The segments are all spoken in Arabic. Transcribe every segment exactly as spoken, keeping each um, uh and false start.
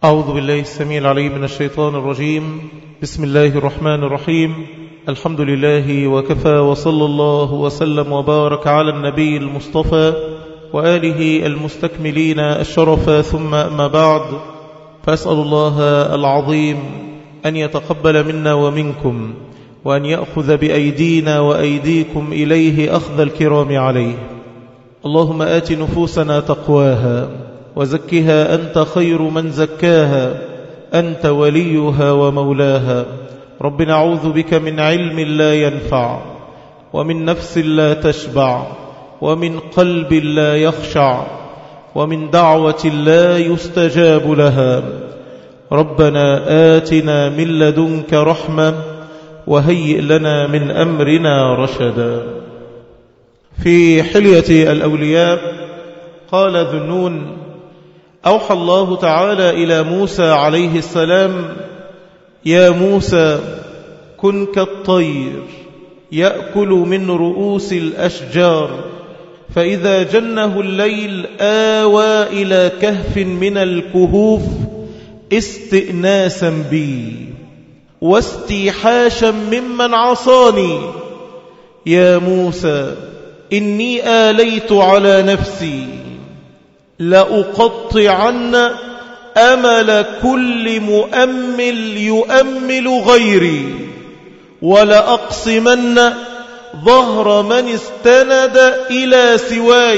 أعوذ بالله السميع العليم من الشيطان الرجيم. بسم الله الرحمن الرحيم. الحمد لله وكفى، وصلى الله وسلم وبارك على النبي المصطفى وآله المستكملين الشرف، ثم أما بعد، فأسأل الله العظيم أن يتقبل منا ومنكم، وأن يأخذ بأيدينا وأيديكم إليه أخذ الكرام عليه. اللهم آت نفوسنا تقواها وزكها أنت خير من زكاها، أنت وليها ومولاها. رب نعوذ بك من علم لا ينفع، ومن نفس لا تشبع، ومن قلب لا يخشع، ومن دعوة لا يستجاب لها. ربنا آتنا من لدنك رحمة وهيئ لنا من أمرنا رشدا. في حلية الأولياء قال ذو النون: أوحى الله تعالى إلى موسى عليه السلام: يا موسى كن كالطير يأكل من رؤوس الأشجار، فإذا جنه الليل آوى إلى كهف من الكهوف استئناسا بي واستيحاشا ممن عصاني. يا موسى إني آليت على نفسي لأقطعن أمل كل مؤمل يؤمل غيري، ولأقسمن ظهر من استند إلى سواي،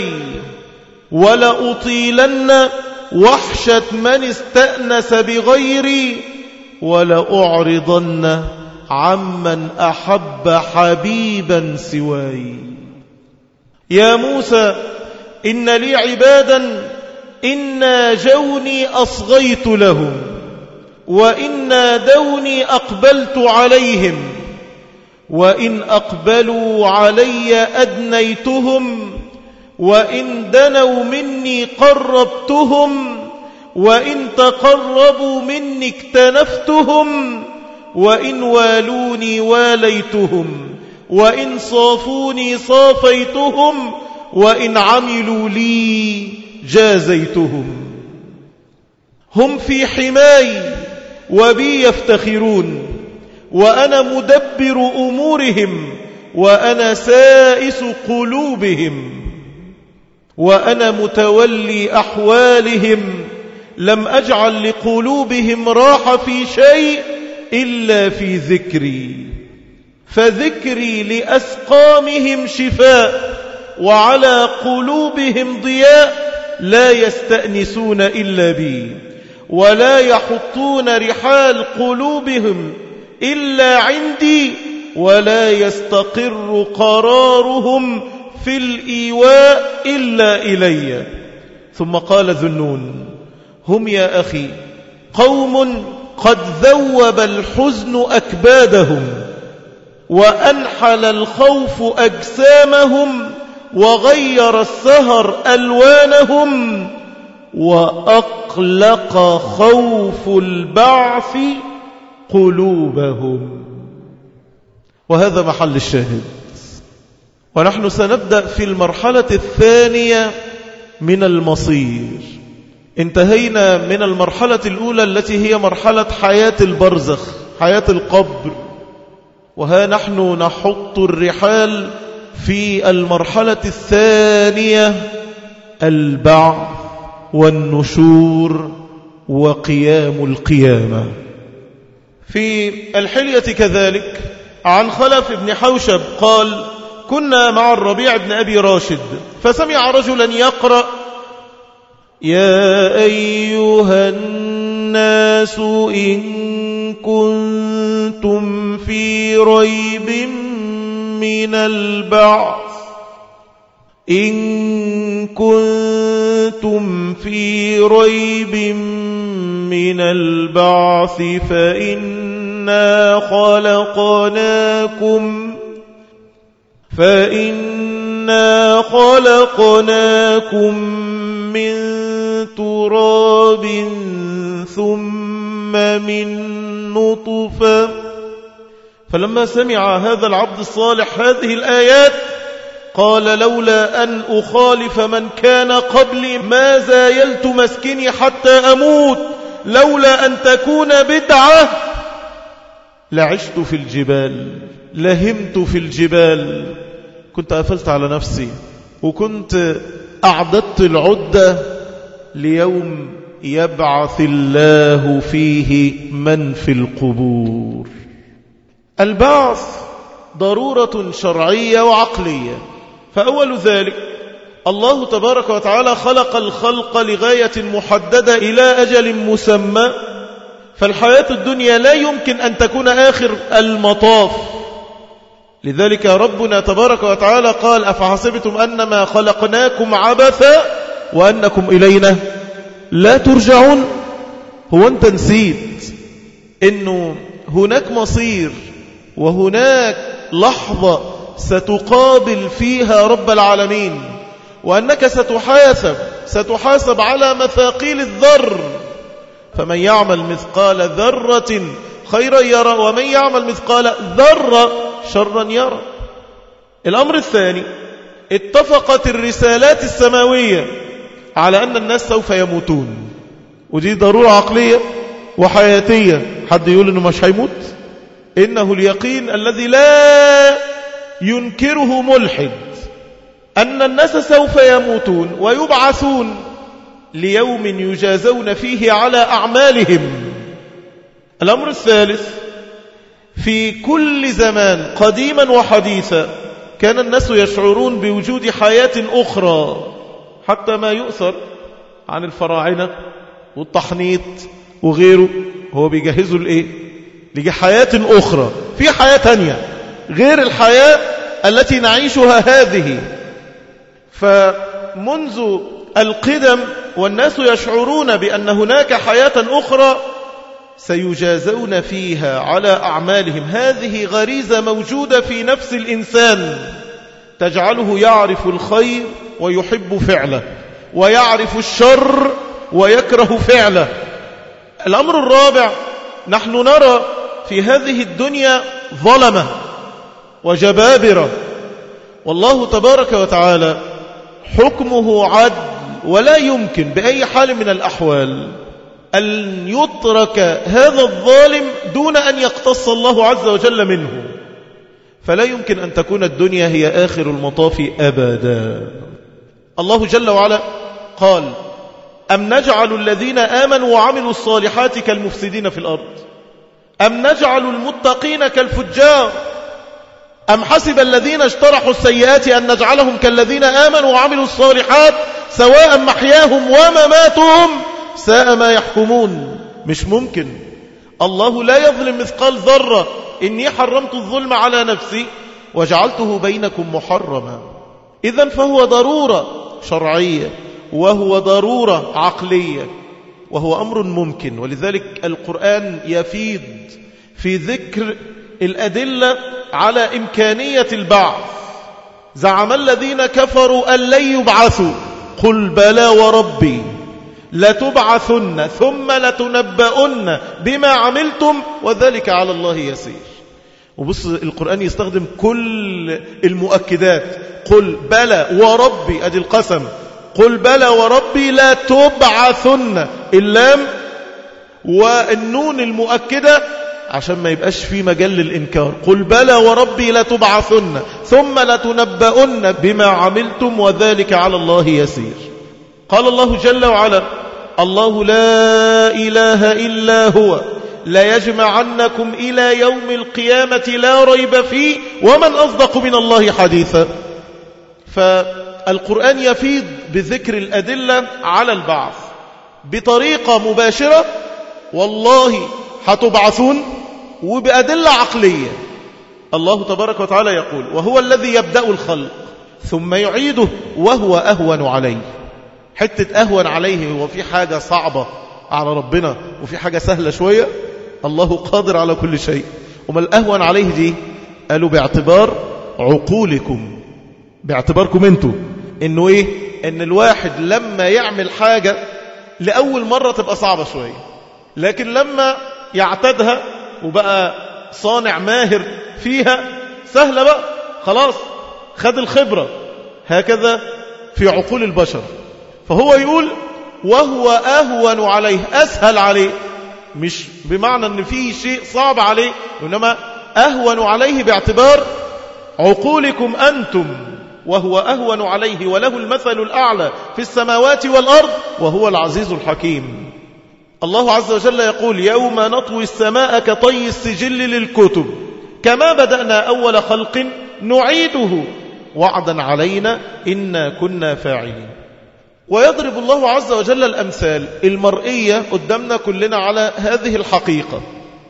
ولأطيلن وحشة من استأنس بغيري، ولأعرضن عمن أحب حبيبا سواي. يا موسى إن لي عبادا إن ناجوني أصغيت لهم، وإن نادوني أقبلت عليهم، وإن أقبلوا علي أدنيتهم، وإن دنوا مني قربتهم، وإن تقربوا مني اكتنفتهم، وإن والوني واليتهم، وإن صافوني صافيتهم، وإن عملوا لي جازيتهم. هم في حماي وبي يفتخرون، وأنا مدبر أمورهم، وأنا سائس قلوبهم، وأنا متولي أحوالهم. لم أجعل لقلوبهم راحة في شيء إلا في ذكري، فذكري لأسقامهم شفاء، وعلى قلوبهم ضياء، لا يستأنسون إلا بي، ولا يحطون رحال قلوبهم إلا عندي، ولا يستقر قرارهم في الإيواء إلا إلي. ثم قال ذو النون: هم يا أخي قوم قد ذوب الحزن أكبادهم، وأنحل الخوف أجسامهم، وغير السهر ألوانهم، وأقلق خوف البعث قلوبهم. وهذا محل الشاهد. ونحن سنبدأ في المرحلة الثانية من المصير. انتهينا من المرحلة الأولى التي هي مرحلة حياة البرزخ، حياة القبر، وها نحن نحط الرحال في المرحلة الثانية: البعث والنشور وقيام القيامة. في الحلية كذلك عن خلف بن حوشب قال: كنا مع الربيع بن أبي راشد، فسمع رجلا يقرأ: يا أيها الناس إن كنتم في ريب من البعث إن كنتم في ريب من البعث فإنا خلقناكم فإنا خلقناكم من تراب ثم من نطفة. فلما سمع هذا العبد الصالح هذه الآيات قال: لولا أن أخالف من كان قبلي ما زايلت مسكني حتى أموت، لولا أن تكون بدعة لعشت في الجبال، لهمت في الجبال، كنت قفلت على نفسي وكنت أعددت العدة ليوم يبعث الله فيه من في القبور. البعث ضرورة شرعية وعقلية. فأول ذلك الله تبارك وتعالى خلق الخلق لغاية محددة إلى أجل مسمى، فالحياة الدنيا لا يمكن أن تكون آخر المطاف. لذلك ربنا تبارك وتعالى قال أفحسبتم أنما خلقناكم عبثا وأنكم إلينا لا ترجعون. هو أنت نسيت أنه هناك مصير وهناك لحظة ستقابل فيها رب العالمين، وأنك ستحاسب ستحاسب على مثاقيل الذر، فمن يعمل مثقال ذرة خيرا يرى ومن يعمل مثقال ذرة شرا يرى. الأمر الثاني، اتفقت الرسالات السماوية على أن الناس سوف يموتون، ودي ضرورة عقلية وحياتية. حد يقول إنه مش هيموت؟ إنه اليقين الذي لا ينكره ملحد أن الناس سوف يموتون ويبعثون ليوم يجازون فيه على أعمالهم. الأمر الثالث، في كل زمان قديما وحديثا كان الناس يشعرون بوجود حياة أخرى، حتى ما يؤثر عن الفراعنة والتحنيط وغيره، هو بيجهزوا لإيه؟ لحياة أخرى، في حياة تانية غير الحياة التي نعيشها هذه. فمنذ القدم والناس يشعرون بأن هناك حياة أخرى سيجازون فيها على أعمالهم. هذه غريزة موجودة في نفس الإنسان تجعله يعرف الخير ويحب فعله، ويعرف الشر ويكره فعله. الأمر الرابع، نحن نرى في هذه الدنيا ظلمة وجبابرة، والله تبارك وتعالى حكمه عدل، ولا يمكن بأي حال من الأحوال أن يترك هذا الظالم دون أن يقتص الله عز وجل منه. فلا يمكن أن تكون الدنيا هي آخر المطاف أبدا. الله جل وعلا قال أم نجعل الذين آمنوا وعملوا الصالحات كالمفسدين في الأرض أم نجعل المتقين كالفجار أم حسب الذين اجترحوا السيئات أن نجعلهم كالذين آمنوا وعملوا الصالحات سواء محياهم ومماتهم ساء ما يحكمون. مش ممكن. الله لا يظلم مثقال ذرة. إني حرمت الظلم على نفسي وجعلته بينكم محرما. إذن فهو ضرورة شرعية وهو ضرورة عقلية وهو أمر ممكن. ولذلك القرآن يفيض في ذكر الأدلة على إمكانية البعث. زعم الذين كفروا أن لن يبعثوا قل بلى وربي لتبعثن ثم لتنبؤن بما عملتم وذلك على الله يسير. وبص القرآن يستخدم كل المؤكدات. قل بلى وربي، أدي القسم، قل بلى وربي لا تبعثن، اللام والنون المؤكدة عشان ما يبقاش في مجال للإنكار. قل بلى وربي لا تبعثن ثم لتنبؤن بما عملتم وذلك على الله يسير. قال الله جل وعلا الله لا إله إلا هو لا يجمعنكم إلى يوم القيامة لا ريب فيه ومن أصدق من الله حديثا. فالقرآن يفيض بذكر الأدلة على البعث بطريقة مباشرة، والله هتبعثون، وبأدلة عقلية. الله تبارك وتعالى يقول وهو الذي يبدأ الخلق ثم يعيده وهو أهون عليه. حتة أهون عليه، هو في حاجة صعبة على ربنا وفي حاجة سهلة شوية؟ الله قادر على كل شيء. وما الأهون عليه دي؟ قالوا باعتبار عقولكم، باعتباركم انتوا، انه ايه؟ ان الواحد لما يعمل حاجة لأول مرة تبقى صعبة شوية، لكن لما يعتدها وبقى صانع ماهر فيها سهلة بقى، خلاص خد الخبرة. هكذا في عقول البشر. فهو يقول وهو أهون عليه، أسهل عليه، مش بمعنى أن فيه شيء صعب عليه، إنما أهون عليه باعتبار عقولكم أنتم، وهو أهون عليه وله المثل الأعلى في السماوات والأرض وهو العزيز الحكيم. الله عز وجل يقول يوم نطوي السماء كطي السجل للكتب كما بدأنا أول خلق نعيده وعدا علينا إنا كنا فاعلين. ويضرب الله عز وجل الأمثال المرئية قدامنا كلنا على هذه الحقيقة،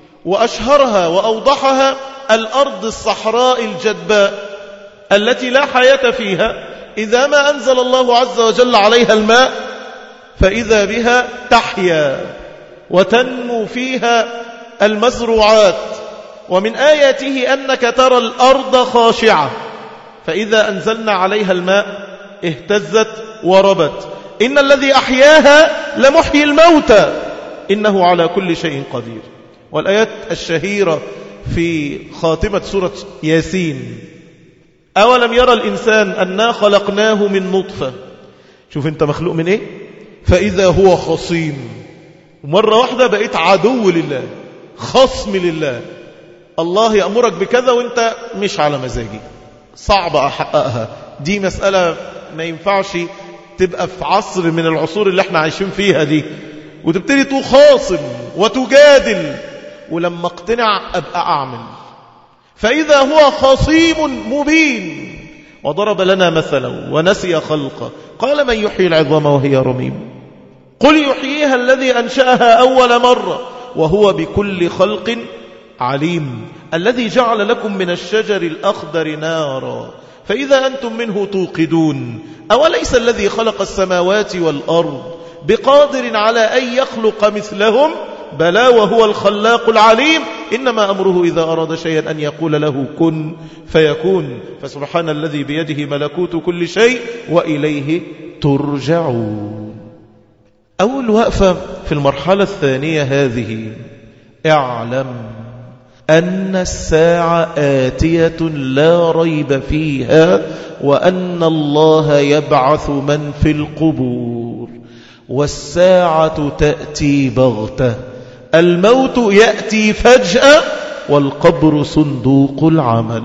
وأشهرها وأوضحها الأرض الصحراء الجدباء التي لا حياة فيها، إذا ما أنزل الله عز وجل عليها الماء فإذا بها تحيا وتنمو فيها المزروعات. ومن آياته أنك ترى الأرض خاشعة فإذا أنزلنا عليها الماء اهتزت وربت. إن الذي أحياها لمحيي الموتى إنه على كل شيء قدير. والآيات الشهيرة في خاتمة سورة ياسين أولم يرى الإنسان أنا خلقناه من نطفة، شوف أنت مخلوق من إيه، فإذا هو خصيم، مرة واحدة بقيت عدو لله، خصم لله. الله يأمرك بكذا وانت مش على مزاجي، صعب أحققها. دي مسألة ما ينفعش تبقى في عصر من العصور اللي احنا عايشين فيها دي وتبتدي تخاصم وتجادل، ولما اقتنع أبقى أعمل. فإذا هو خصيم مبين. وضرب لنا مثلا ونسي خلقه قال من يحيي العظام وهي رميم قل يحييها الذي أنشأها أول مرة وهو بكل خلق عليم الذي جعل لكم من الشجر الأخضر نارا فإذا أنتم منه توقدون أوليس الذي خلق السماوات والأرض بقادر على أن يخلق مثلهم بلى وهو الخلاق العليم إنما أمره إذا أراد شيئا أن يقول له كن فيكون. فسبحان الذي بيده ملكوت كل شيء وإليه ترجعون. أول وقفة في المرحلة الثانية هذه اعلم أن الساعة آتية لا ريب فيها وأن الله يبعث من في القبور والساعة تأتي بغتة الموت يأتي فجأة والقبر صندوق العمل.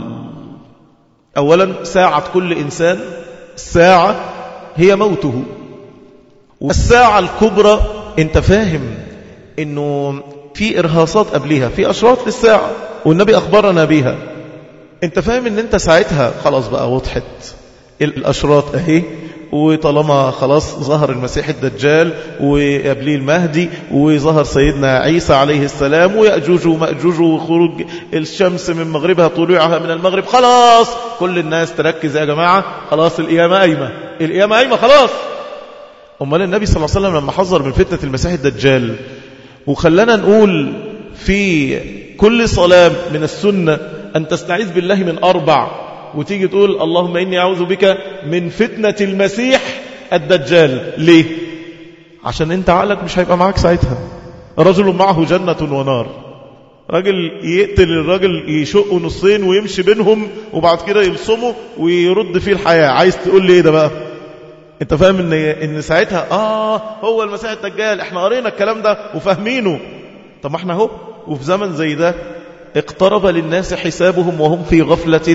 أولا ساعة كل إنسان، الساعة هي موته. والساعة الكبرى انت فاهم انه في إرهاصات قبلها، في أشراط للساعة والنبي أخبرنا بها. انت فاهم ان انت ساعتها خلاص بقى وضحت الأشراط اهي، وطالما خلاص ظهر المسيح الدجال وقبليه المهدي وظهر سيدنا عيسى عليه السلام ويأجوج ومأجوج وخروج الشمس من مغربها طلوعها من المغرب، خلاص كل الناس تركز يا جماعة، خلاص القيامة قايمة، القيامة قايمة خلاص. أمال النبي صلى الله عليه وسلم لما حذر من فتنة المسيح الدجال وخلانا نقول في كل صلاة من السنة أن تستعيذ بالله من أربع، وتيجي تقول اللهم إني أعوذ بك من فتنة المسيح الدجال. ليه؟ عشان انت عقلك مش هيبقى معاك ساعتها. رجل معه جنة ونار، راجل يقتل الراجل يشقه نصين ويمشي بينهم وبعد كده يلصمه ويرد فيه الحياة. عايز تقول لي ايه ده بقى؟ انت فاهم ان ان ساعتها اه هو المسيح الدجال، احنا قرينا الكلام ده وفاهمينه. طب ما احنا اهو وفي زمن زي ده اقترب للناس حسابهم وهم في غفلة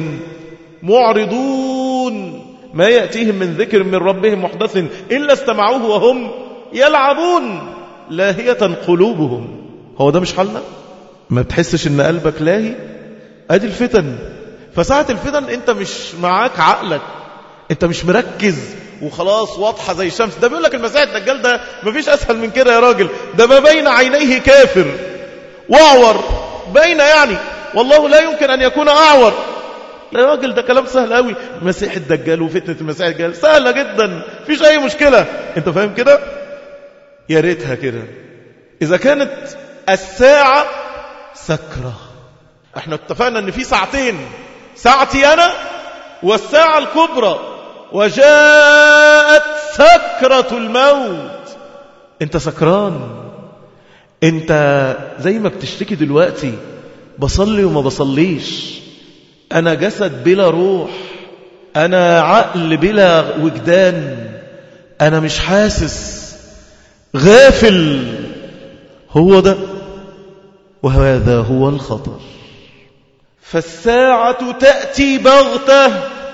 معرضون ما يأتيهم من ذكر من ربهم محدث إلا استمعوه وهم يلعبون لاهية قلوبهم. هو ده مش حالنا؟ ما بتحسش ان قلبك لاهي؟ ادي الفتن. فساعة الفتن انت مش معاك عقلك، انت مش مركز وخلاص واضحة زي الشمس. ده بيقول لك المسيح الدجال ده مفيش اسهل من كده يا راجل، ده ما بين عينيه كافر واعور، بين يعني والله لا يمكن ان يكون اعور. لا يا راجل ده كلام سهل قوي، المسيح الدجال وفتنة المسيح الدجال سهلة جدا، فيش اي مشكلة. انت فاهم كده؟ يا ريتها كده. اذا كانت الساعة سكرة، احنا اتفقنا ان في ساعتين، ساعتي انا والساعة الكبرى، وجاءت سكرة الموت. انت سكران، انت زي ما بتشتكي دلوقتي بصلي وما بصليش، أنا جسد بلا روح، أنا عقل بلا وجدان، أنا مش حاسس، غافل. هو ده، وهذا هو الخطر. فالساعة تأتي بغتة،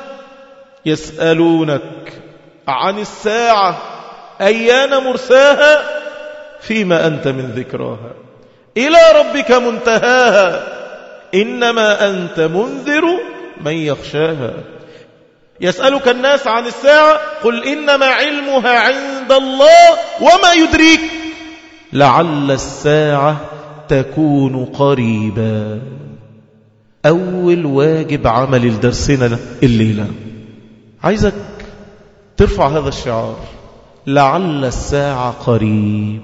يسألونك عن الساعة أيان مرساها فيما أنت من ذكراها إلى ربك منتهاها إنما أنت منذر من يخشاها. يسألك الناس عن الساعة قل إنما علمها عند الله وما يدريك لعل الساعة تكون قريبا. أول واجب عمل الدرسنا الليلة، عايزك ترفع هذا الشعار، لعل الساعة قريب.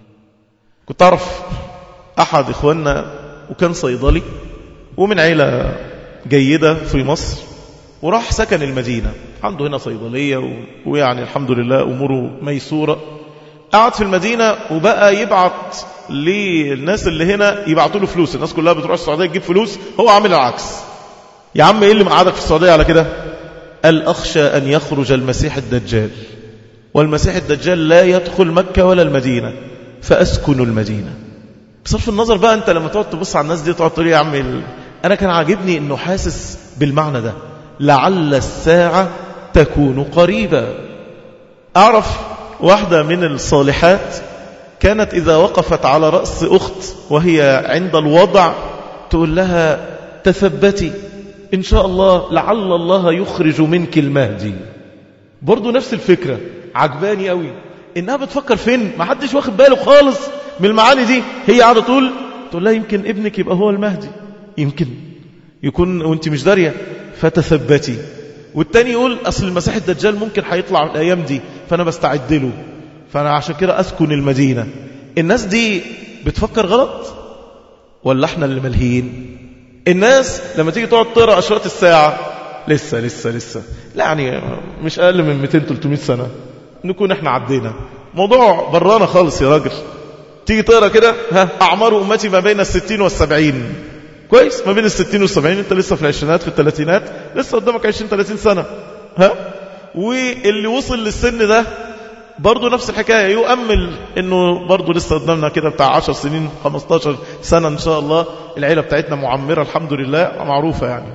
كنت أعرف أحد إخواننا وكان صيدلي ومن عيلة جيدة في مصر، وراح سكن المدينة، عنده هنا صيدلية ويعني الحمد لله أموره ميسورة. قعد في المدينة وبقى يبعت للناس اللي هنا يبعتوا له فلوس. الناس كلها بتروح السعودية تجيب فلوس، هو عامل العكس. يا عم ايه اللي مقعدك في السعودية على كده؟ قال أخشى أن يخرج المسيح الدجال، والمسيح الدجال لا يدخل مكة ولا المدينة، فأسكن المدينة. بصرف النظر بقى أنت لما تقعد تبص على الناس دي تقعد تقول يا عم ال... أنا كان عاجبني أنه حاسس بالمعنى ده، لعل الساعة تكون قريبة. أعرف واحدة من الصالحات كانت إذا وقفت على رأس أخت وهي عند الوضع تقول لها تثبتي إن شاء الله لعل الله يخرج منك المهدي. برضو نفس الفكرة عجباني قوي، إنها بتفكر فين ما حدش واخد باله خالص من المعاني دي. هي قاعدة تقول تقول لها يمكن ابنك يبقى هو المهدي، يمكن يكون وانت مش دارية، فتثبتي. والتاني يقول أصل المسيح الدجال ممكن هيطلع الأيام دي فأنا بستعد له، فأنا عشان كده أسكن المدينة. الناس دي بتفكر غلط ولا احنا اللي ملهيين؟ الناس لما تيجي تقعد تقرأ أشراط الساعة لسه لسه لسه لا يعني مش أقل من مئتين ثلاثمائة سنة نكون احنا عدينا. موضوع برانا خالص يا راجل. تيجي تقرأ كده ها أعمار أمتي ما بين الستين والسبعين، كويس، ما بين الستين والسبعين انت لسه في العشرينات في الثلاثينات، لسه قدامك عشرين ثلاثين سنة. ها واللي وصل للسن ده برضو نفس الحكاية، يؤمل انه برضو لسه قدامنا كده بتاع عشر سنين خمستاشر سنة ان شاء الله. العيلة بتاعتنا معمرة الحمد لله معروفة يعني.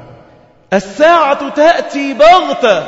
الساعة تأتي بغتة،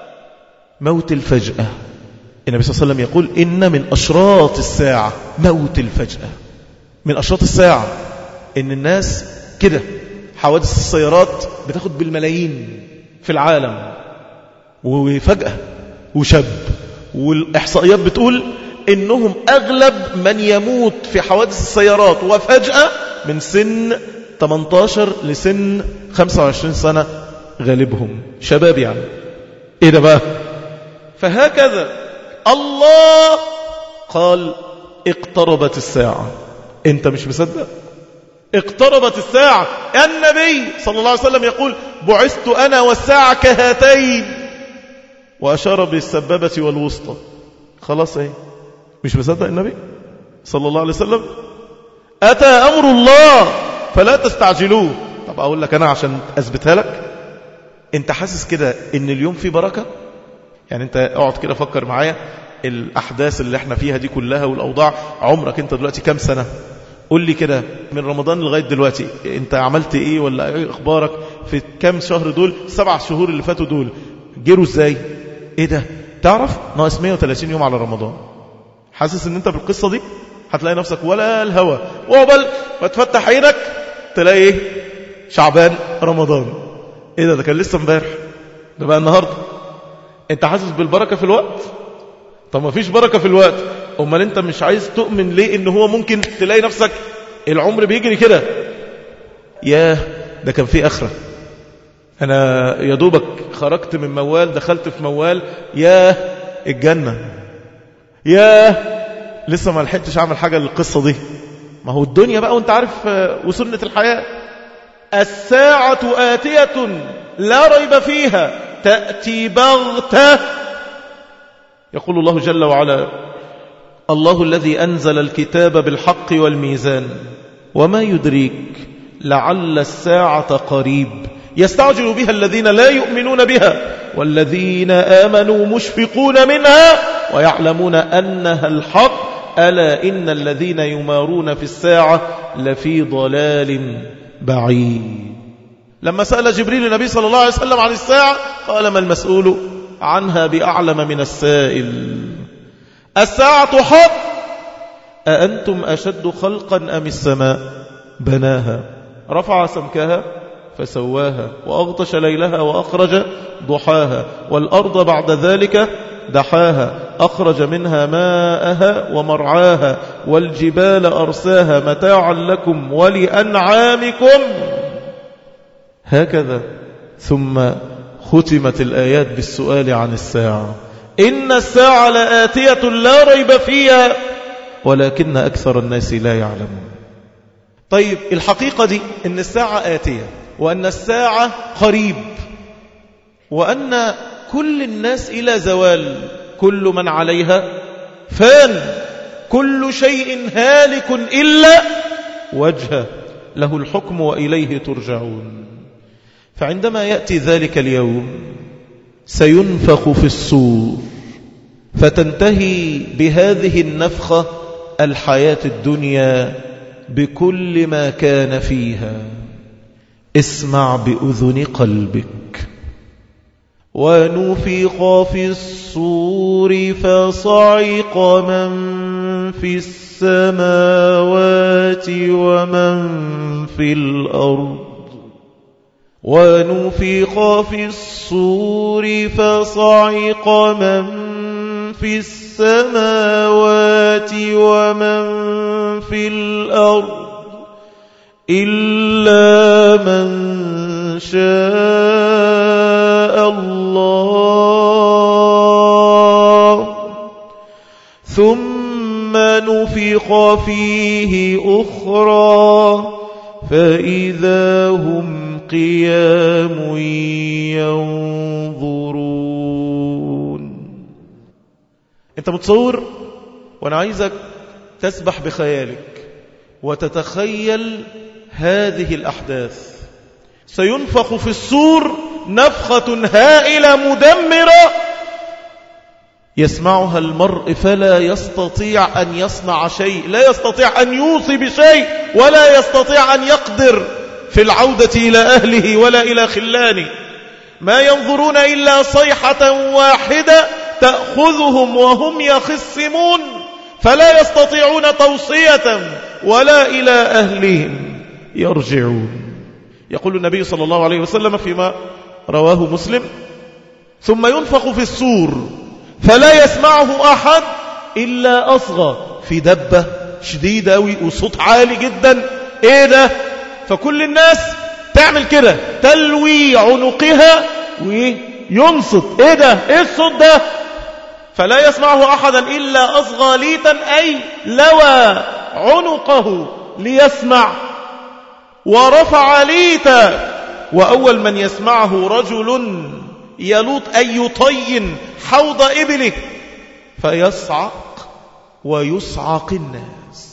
موت الفجأة. النبي صلى الله عليه وسلم يقول إن من أشراط الساعة موت الفجأة. من أشراط الساعة إن الناس كده حوادث السيارات بتاخد بالملايين في العالم، وفجأة وشاب. والإحصائيات بتقول إنهم أغلب من يموت في حوادث السيارات وفجأة من سن ثمانية عشر لسن خمسة وعشرين سنة، غالبهم شباب يعني. إيه ده بقى؟ فهكذا الله قال اقتربت الساعة. انت مش مصدق؟ اقتربت الساعة. النبي صلى الله عليه وسلم يقول بعثت أنا والساعة كهاتين، وأشار بالسبابة والوسطى. خلاص ايه؟ مش مصدق النبي صلى الله عليه وسلم؟ أتى أمر الله فلا تستعجلوه. طب أقول لك أنا عشان أثبتها لك، انت حاسس كده ان اليوم فيه بركة؟ يعني انت اقعد كده فكر معايا الأحداث اللي احنا فيها دي كلها والأوضاع. عمرك انت دلوقتي كام سنة؟ قول لي كده من رمضان لغاية دلوقتي انت عملت ايه ولا ايه اخبارك في كام شهر دول؟ السبع شهور اللي فاتوا دول جيروا ازاي؟ ايه ده؟ تعرف ناقص مئة وثلاثين يوم على رمضان. حاسس ان انت بالقصة دي هتلاقي نفسك ولا الهوى، وقبل ما تفتح عينك تلاقي ايه؟ شعبان، رمضان. ايه ده؟ ده كان لسه امبارح، ده بقى النهاردة. انت حاسس بالبركة في الوقت؟ طب ما فيش بركة في الوقت، امال انت مش عايز تؤمن ليه ان هو ممكن تلاقي نفسك العمر بيجري كده؟ ياه ده كان في اخرة. انا يا دوبك خرجت من موال دخلت في موال، ياه الجنة، ياه لسه ما لحقتش اعمل حاجة للقصة دي. ما هو الدنيا بقى وانت عارف وسنة الحياة. الساعة آتية لا ريب فيها تأتي بغتة. يقول الله جل وعلا الله الذي أنزل الكتاب بالحق والميزان وما يدريك لعل الساعة قريب يستعجل بها الذين لا يؤمنون بها والذين آمنوا مشفقون منها ويعلمون أنها الحق ألا إن الذين يمارون في الساعة لفي ضلال بعيد. لما سأل جبريل النبي صلى الله عليه وسلم عن الساعة قال ما المسؤول عنها بأعلم من السائل. الساعة حق، أأنتم أشد خلقا أم السماء بناها رفع سمكها فسواها وأغطش ليلها وأخرج ضحاها والأرض بعد ذلك دحاها أخرج منها ماءها ومرعاها والجبال أرساها متاعا لكم ولأنعامكم. هكذا ثم ختمت الآيات بالسؤال عن الساعة. إن الساعة لآتية لا ريب فيها ولكن أكثر الناس لا يعلمون. طيب الحقيقة دي إن الساعة آتية وأن الساعة قريب وأن كل الناس إلى زوال، كل من عليها فان، كل شيء هالك إلا وجهه له الحكم وإليه ترجعون. فعندما يأتي ذلك اليوم سينفخ في الصور فتنتهي بهذه النفخة الحياة الدنيا بكل ما كان فيها. اسمع بأذن قلبك. ونفخ في الصور فصعق من في السماوات ومن في الأرض ونفخ في الصور فصعق من في السماوات ومن في الأرض إلا من شاء الله ثم نفخ فيه أخرى فإذا هم قيام ينظرون. انت متصور؟ وانا عايزك تسبح بخيالك وتتخيل هذه الأحداث. سينفخ في الصور نفخة هائلة مدمرة يسمعها المرء فلا يستطيع أن يصنع شيء، لا يستطيع أن يوصي بشيء ولا يستطيع أن يقدر في العودة إلى أهله ولا إلى خلانه. ما ينظرون إلا صيحة واحدة تأخذهم وهم يخصمون فلا يستطيعون توصية ولا إلى أهلهم يرجعون. يقول النبي صلى الله عليه وسلم فيما رواه مسلم ثم ينفخ في الصور فلا يسمعه أحد إلا أصغى في دبة شديدة وصوت عالي جدا. إيه ده؟ فكل الناس تعمل كده، تلوي عنقها وينصت. إيه ده؟ إيه الصوت ده؟ فلا يسمعه أحدا إلا أصغى ليتا أي لوى عنقه ليسمع ورفع ليتا. وأول من يسمعه رجل يلوط أي يطين حوض إبله فيصعق ويصعق الناس.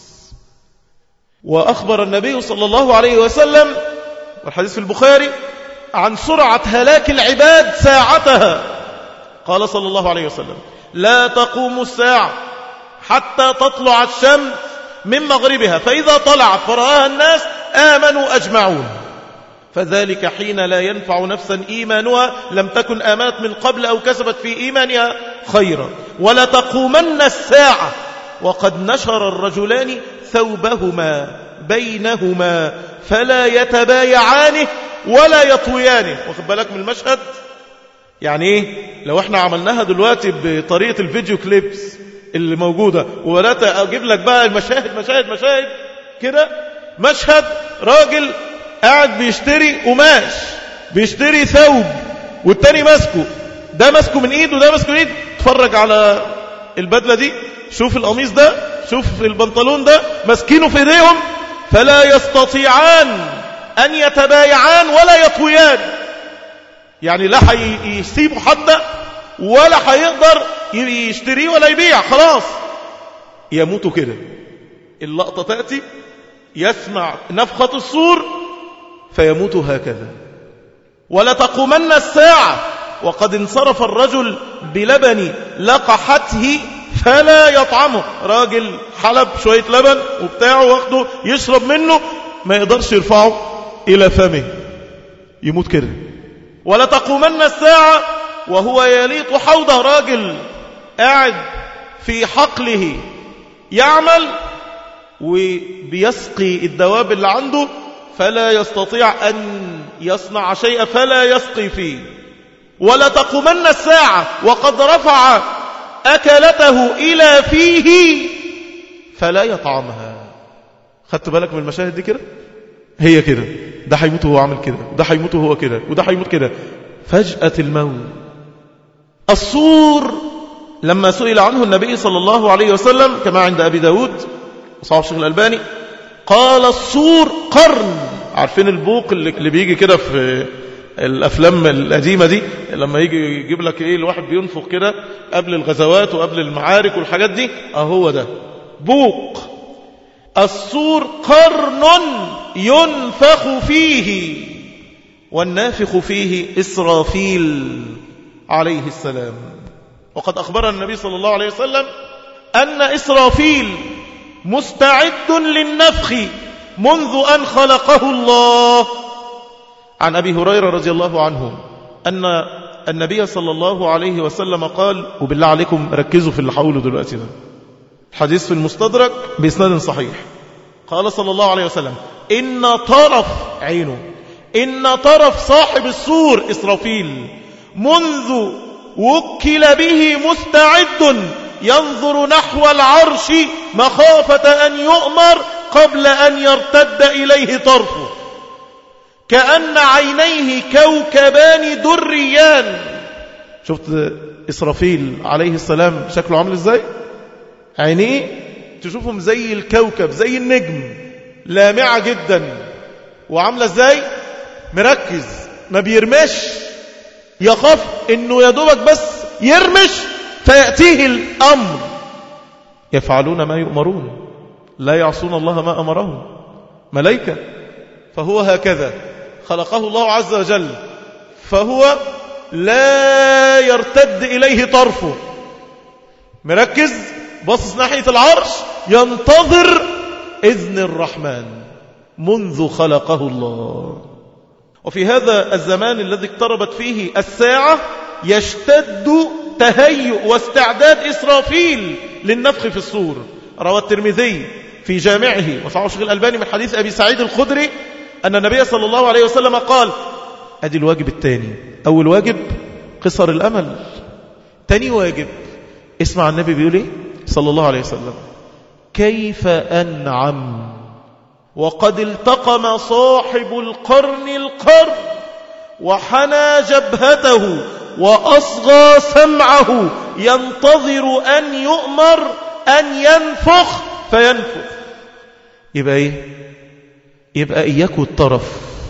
وأخبر النبي صلى الله عليه وسلم والحديث في البخاري عن سرعة هلاك العباد ساعتها. قال صلى الله عليه وسلم لا تقوم الساعة حتى تطلع الشمس من مغربها فإذا طلعت فرآها الناس آمنوا أجمعون فذلك حين لا ينفع نفسا إيمانها لم تكن آمنت من قبل أو كسبت في إيمانها خيرا. ولا تقومن الساعة وقد نشر الرجلان ثوبهما بينهما فلا يتبايعانه ولا يطويانه. واخد بالك من المشهد؟ يعني ايه لو احنا عملناها دلوقتي بطريقة الفيديو كليبس اللي موجودة وبدأت اجيب لك بقى المشاهد مشاهد مشاهد كده. مشهد راجل قاعد بيشتري قماش، بيشتري ثوب والتاني ماسكه، ده ماسكه من ايده وده ماسكه من ايده. اتفرج على البدلة دي، شوف القميص ده، شوف البنطلون ده، ماسكينه في ايديهم فلا يستطيعان ان يتبايعان ولا يطويان. يعني لا هيسيبوا حد ولا هيقدر يشتريه ولا يبيع، خلاص يموتوا كده. اللقطة تأتي يسمع نفخة الصور فيموت هكذا. ولا تقومن الساعة وقد انصرف الرجل بلبن لقحته فلا يطعمه. راجل حلب شوية لبن وبتاعه واخده يشرب منه، ما يقدرش يرفعه إلى فمه، يموت كده. ولا تقومن الساعة وهو يليط حوضه. راجل قاعد في حقله يعمل وبيسقي الدواب اللي عنده، فلا يستطيع أن يصنع شيئا فلا يسقي فيه. ولا تقومن الساعة وقد رفع أكلته إلى فيه فلا يطعمها. خدت بالك من المشاهد دي كده؟ هي كده، ده هيموت وهو عامل كده، وده هيموت وهو كده، وده هيموت كده، فجأة الموت. الصور لما سئل عنه النبي صلى الله عليه وسلم كما عند أبي داود وصحاب الشيخ الألباني، قال الصور قرن. عارفين البوق اللي بيجي كده في الأفلام القديمة دي، لما يجي يجيب لك إيه الواحد بينفخ كده قبل الغزوات وقبل المعارك والحاجات دي، أهو ده بوق. الصور قرن ينفخ فيه، والنافخ فيه إسرافيل عليه السلام. وقد أخبرنا النبي صلى الله عليه وسلم أن إسرافيل مستعد للنفخ منذ أن خلقه الله. عن أبي هريرة رضي الله عنه أن النبي صلى الله عليه وسلم قال، وبالله عليكم ركزوا في اللي حوله دلوقتي ده، حديث في المستدرك بإسناد صحيح، قال صلى الله عليه وسلم: إن طرف عينه، إن طرف صاحب الصور إسرافيل منذ وكل به مستعد ينظر نحو العرش مخافة أن يؤمر قبل أن يرتد إليه طرفه، كأن عينيه كوكبان دريان. شفت إسرافيل عليه السلام شكله عامل ازاي؟ عينيه تشوفهم زي الكوكب، زي النجم، لامعة جدا، وعاملة ازاي؟ مركز، ما بيرمش، يخاف انه يدوبك بس يرمش فيأتيه الأمر. يفعلون ما يؤمرون لا يعصون الله ما أمرهم، ملائكة. فهو هكذا خلقه الله عز وجل، فهو لا يرتد إليه طرفه، مركز باصص ناحية العرش، ينتظر إذن الرحمن منذ خلقه الله. وفي هذا الزمان الذي اقتربت فيه الساعة يشتد تهيؤ واستعداد إسرافيل للنفخ في الصور. روى الترمذي في جامعه وصححه الشيخ الألباني من حديث أبي سعيد الخدري أن النبي صلى الله عليه وسلم قال: أدي الواجب الثاني. أول واجب قصر الأمل، ثاني واجب اسمع النبي بيقول ايه صلى الله عليه وسلم: كيف أنعم وقد التقم صاحب القرن القرن وحنى جبهته وأصغى سمعه ينتظر أن يؤمر أن ينفخ فينفخ. يبقى ايه؟ يبقى إياك والطرف،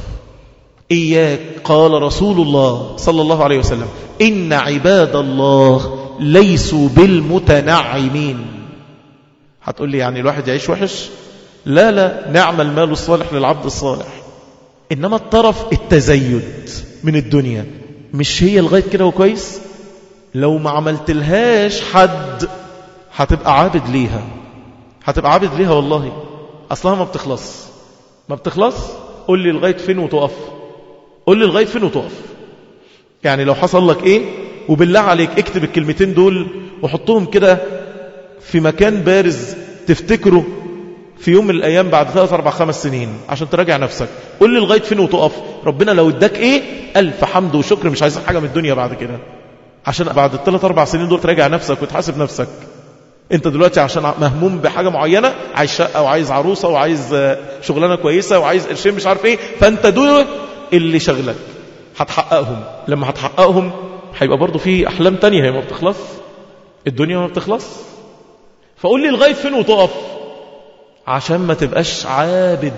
إياك. قال رسول الله صلى الله عليه وسلم: إن عباد الله ليسوا بالمتنعمين. هتقول لي يعني الواحد يعيش وحش؟ لا لا، نعم المال الصالح للعبد الصالح. إنما الطرف التزيد من الدنيا، مش هي لغاية كده وكويس؟ لو ما عملت لهاش حد هتبقى عابد ليها، هتبقى عابد ليها والله. أصلها ما بتخلص، ما بتخلص. قول لي لغاية فين وتقف، قول لي لغاية فين وتقف. يعني لو حصل لك ايه، وبالله عليك اكتب الكلمتين دول وحطهم كده في مكان بارز تفتكره في يوم من الأيام بعد ثلاث أربع خمس سنين عشان تراجع نفسك. قول لي لغاية فين وتقف. ربنا لو اداك ايه ألف حمد وشكر، مش عايز حاجة من الدنيا بعد كده، عشان بعد الثلاث أربع سنين دول تراجع نفسك وتحاسب نفسك. انت دلوقتي عشان مهموم بحاجة معينة، عايز شقة وعايز عروسة وعايز شغلانة كويسة وعايز قرشين مش عارف ايه، فانت دول اللي شغلك هتحققهم. لما هتحققهم هيبقى برضو في أحلام تانية، هي ما بتخلص، الدنيا ما بتخلص. فقول لي لغاية فين وتقف عشان ما تبقاش عابد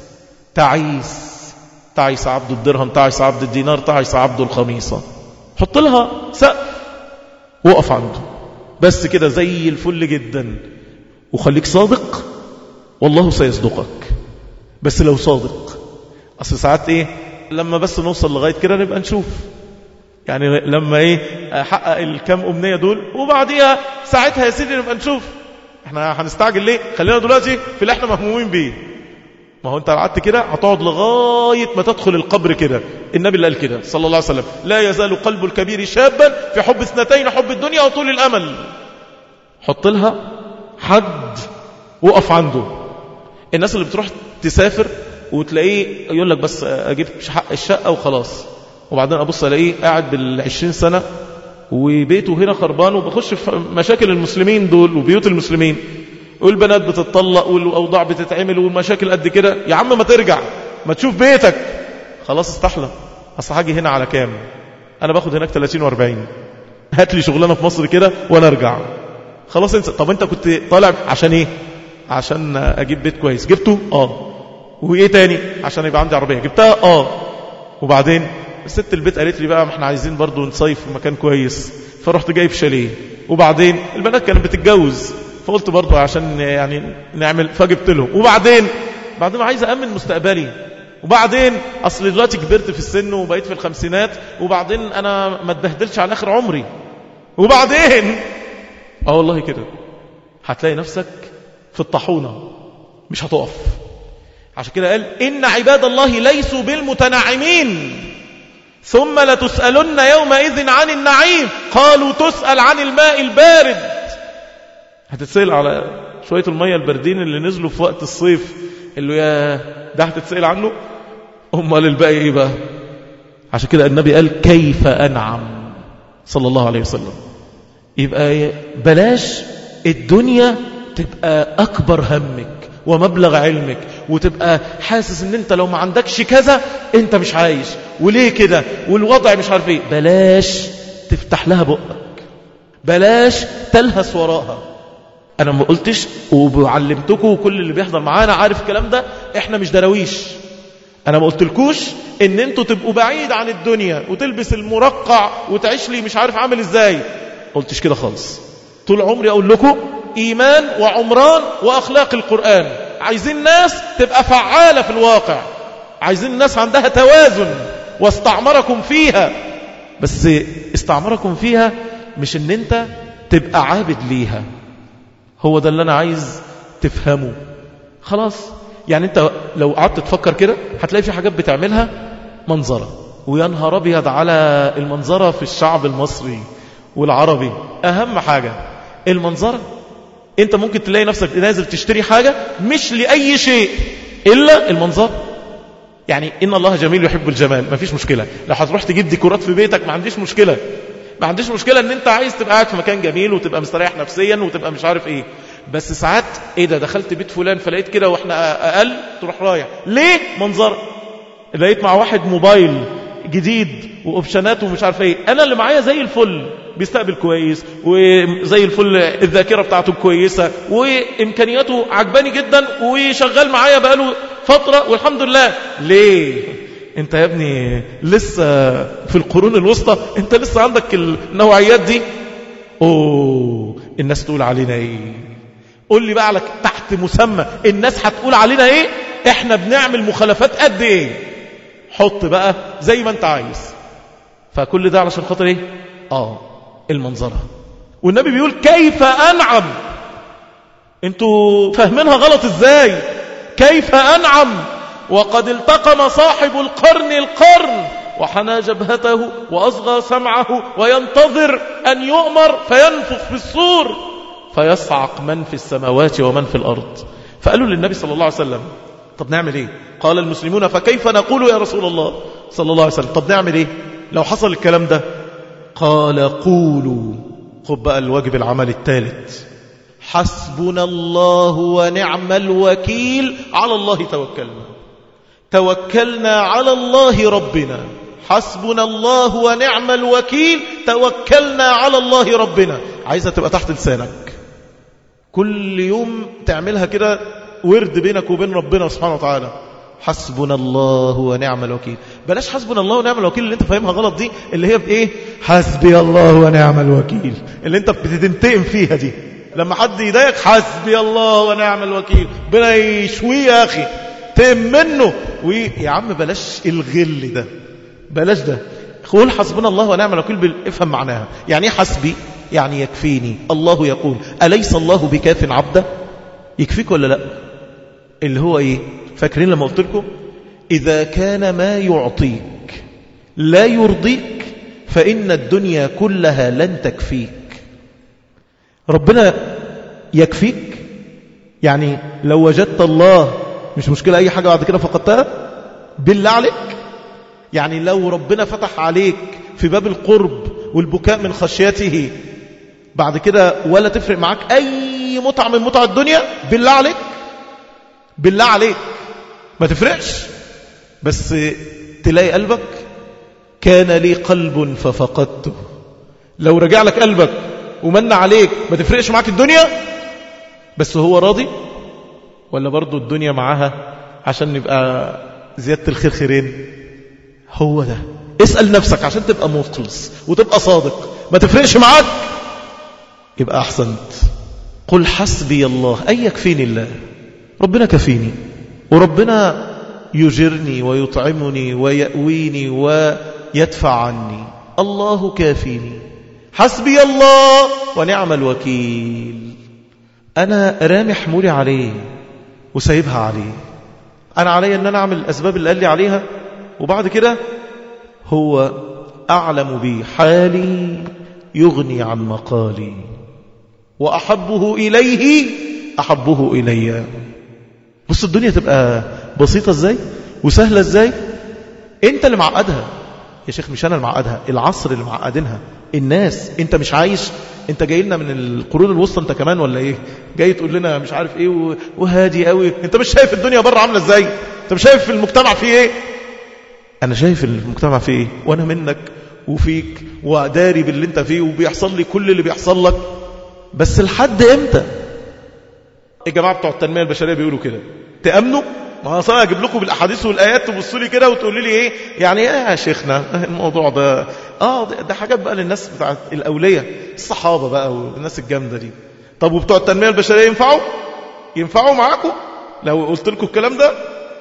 تعيس. تعيس عبد الدرهم، تعيس عبد الدينار، تعيس عبد الخميصة. حط لها سقف وقف عنده بس كده زي الفل جدا، وخليك صادق والله سيصدقك. بس لو صادق، أصل ساعات إيه لما بس نوصل لغاية كده نبقى نشوف يعني لما ايه احقق الكام امنية دول وبعديها ساعتها يا سيدي نبقى نشوف. احنا هنستعجل ليه؟ خلينا دلوقتي في اللي احنا مهمومين بيه. ما هو انت قعدت كده هتقعد لغاية ما تدخل القبر كده. النبي اللي قال كده صلى الله عليه وسلم: لا يزال قلب الكبير شابا في حب اثنتين، حب الدنيا وطول الامل. حط لها حد وقف عنده. الناس اللي بتروح تسافر وتلاقيه يقول لك بس اجيب حق الشقة وخلاص، وبعدين ابص الاقيه قاعد بالعشرين سنة وبيته هنا خربان، وبخش في مشاكل المسلمين دول وبيوت المسلمين، والبنات بتتطلق والاوضاع بتتعمل والمشاكل قد كده. يا عم ما ترجع ما تشوف بيتك. خلاص استحلم، اصل هاجي هنا على كام؟ انا باخد هناك ثلاثين واربعين، هات لي شغلانه في مصر كده وانا ارجع. خلاص انسى. طب انت كنت طالع عشان ايه؟ عشان اجيب بيت كويس، جبته؟ اه. وايه تاني؟ عشان يبقى عندي عربيه، جبتها؟ اه. وبعدين ست البيت قالت لي بقى ما احنا عايزين برضو نصيف في مكان كويس، فرحت جايب شاليه. وبعدين البنات كانت بتتجوز، فقلت برضو عشان يعني نعمل، فجبت لهم. وبعدين بعدين عايز أأمن مستقبلي. وبعدين أصل دلوقتي كبرت في السن وبقيت في الخمسينات، وبعدين أنا ما اتبهدلش على آخر عمري. وبعدين اه والله كده هتلاقي نفسك في الطاحونة مش هتقف. عشان كده قال: إن عباد الله ليسوا بالمتنعمين ثم لتسألن يومئذ عن النعيم. قالوا: تسأل عن الماء البارد. هتتسأل على شوية المية البردين اللي نزلوا في وقت الصيف، اللي يا ده هتتسأل عنه. امال الباقي ايه بقى؟ عشان كده النبي قال: كيف أنعم صلى الله عليه وسلم. يبقى بلاش الدنيا تبقى أكبر همك ومبلغ علمك، وتبقى حاسس ان انت لو ما عندكش كذا انت مش عايش، وليه كده والوضع مش عارف ايه. بلاش تفتح لها بقك، بلاش تلهس وراها. انا ما قلتش وبعلمتكم، وكل اللي بيحضر معانا عارف الكلام ده، احنا مش درويش. انا ما قلتلكوش ان انتوا تبقوا بعيد عن الدنيا وتلبس المرقع وتعيش لي مش عارف عامل ازاي. قلتش كده خالص. طول عمري اقول لكم ايمان وعمران واخلاق القرآن. عايزين ناس تبقى فعالة في الواقع، عايزين ناس عندها توازن. واستعمركم فيها، بس استعمركم فيها مش ان انت تبقى عابد ليها. هو ده اللي انا عايز تفهمه. خلاص يعني انت لو قعدت تفكر كده هتلاقي في حاجات بتعملها منظرة، وينهار ابيض على المنظرة في الشعب المصري والعربي. اهم حاجة المنظرة. انت ممكن تلاقي نفسك نازل تشتري حاجة مش لأي شيء إلا المنظر. يعني إن الله جميل يحب الجمال، ما فيش مشكلة. لو هتروح تجيب ديكورات في بيتك ما عنديش مشكلة، ما عنديش مشكلة ان انت عايز تبقى قاعد في مكان جميل وتبقى مستريح نفسيا وتبقى مش عارف ايه. بس ساعات ايه ده، دخلت بيت فلان فلقيت كده واحنا اقل، تروح رايح ليه؟ منظر. لقيت مع واحد موبايل جديد واوبشنات ومش عارف ايه، انا اللي معايا زي الفل، بيستقبل كويس وزي الفل، الذاكرة بتاعته كويسة وامكانياته عجباني جدا وشغال معايا بقاله فترة والحمد لله. ليه؟ انت يا ابني لسه في القرون الوسطى، انت لسه عندك النوعيات دي. اوه الناس تقول علينا ايه؟ قول لي بقى لك تحت مسمى الناس هتقول علينا ايه؟ احنا بنعمل مخالفات قد ايه؟ حط بقى زي ما انت عايز. فكل ده علشان خاطر ايه؟ اه المنظرة. والنبي بيقول كيف انعم. انتوا فاهمينها غلط ازاي؟ كيف انعم وقد التقم صاحب القرن القرن وحنى جبهته وأصغى سمعه وينتظر أن يؤمر فينفخ في الصور فيصعق من في السماوات ومن في الأرض. فقالوا للنبي صلى الله عليه وسلم طب نعمل ايه؟ قال المسلمون فكيف نقول يا رسول الله صلى الله عليه وسلم؟ طب نعمل ايه لو حصل الكلام ده؟ قال قولوا. خد بقى الواجب العمل الثالث: حسبنا الله ونعم الوكيل، على الله توكلنا. توكلنا على الله ربنا. حسبنا الله ونعم الوكيل، توكلنا على الله ربنا. عايزة تبقى تحت لسانك كل يوم تعملها كده ورد بينك وبين ربنا سبحانه وتعالى. حسبنا الله ونعم الوكيل. بلاش حسبنا الله ونعم الوكيل اللي انت فاهمها غلط دي، اللي هي بايه؟ حسبي الله ونعم الوكيل، اللي انت بتنتقم فيها دي. لما حد يضايقك حسبي الله ونعم الوكيل، بنا يشويه يا اخي، تم منه. ويا عم بلاش الغل ده، بلاش ده. قول حسبنا الله ونعم الوكيل، افهم معناها. يعني ايه حسبي؟ يعني يكفيني. الله يقول أليس الله بكاف عبده؟ يكفيك ولا لا؟ اللي هو ايه؟ فاكرين لما قلت لكم إذا كان ما يعطيك لا يرضيك فإن الدنيا كلها لن تكفيك. ربنا يكفيك. يعني لو وجدت الله مش مشكلة أي حاجة بعد كده فقدتها بالله عليك. يعني لو ربنا فتح عليك في باب القرب والبكاء من خشيته بعد كده ولا تفرق معاك أي متعة من متع الدنيا، بالله عليك بالله عليك ما تفرقش. بس تلاقي قلبك كان لي قلب ففقدته. لو رجع لك قلبك ومن عليك ما تفرقش معاك الدنيا، بس هو راضي ولا برضو الدنيا معاها عشان نبقى زيادة الخير خيرين؟ هو ده. اسأل نفسك عشان تبقى مخلص وتبقى صادق. ما تفرقش معاك يبقى أحسنت. قل حسبي الله أي يكفيني الله. ربنا كفيني وربنا يجرني ويطعمني ويأويني ويدفع عني. الله كافيني. حسبي الله ونعم الوكيل. أنا رامي حمولي عليه وسايبها عليه. أنا علي أن أنا أعمل الأسباب اللي قال لي عليها، وبعد كده هو أعلم بي حالي يغني عن مقالي، وأحبه إليه أحبه إلي. بص الدنيا تبقى بسيطة ازاي وسهلة ازاي. انت اللي معقدها يا شيخ، مش انا اللي معقدها، العصر اللي معقدينها الناس. انت مش عايش، انت جاي لنا من القرون الوسطى انت كمان ولا ايه؟ جاي تقول لنا مش عارف ايه وهادي قوي. انت مش شايف الدنيا بره عامله ازاي؟ انت مش شايف المجتمع فيه ايه؟ انا شايف المجتمع فيه ايه، وانا منك وفيك وداري باللي انت فيه، وبيحصل لي كل اللي بيحصل لك. بس لحد امتى؟ الجماعه بتوع التنميه البشريه بيقولوا كده، تامنوا؟ ما اصلا اجيب لكم بالاحاديث والايات تبصوا لي كده وتقولوا لي ايه يعني ايه يا شيخنا الموضوع ده؟ اه ده, ده حاجات بقى للناس بتاعت الاوليه الصحابه بقى والناس الجامده دي. طب وبتوع التنميه البشريه ينفعوا؟ ينفعوا معاكم لو قلت لكم الكلام ده؟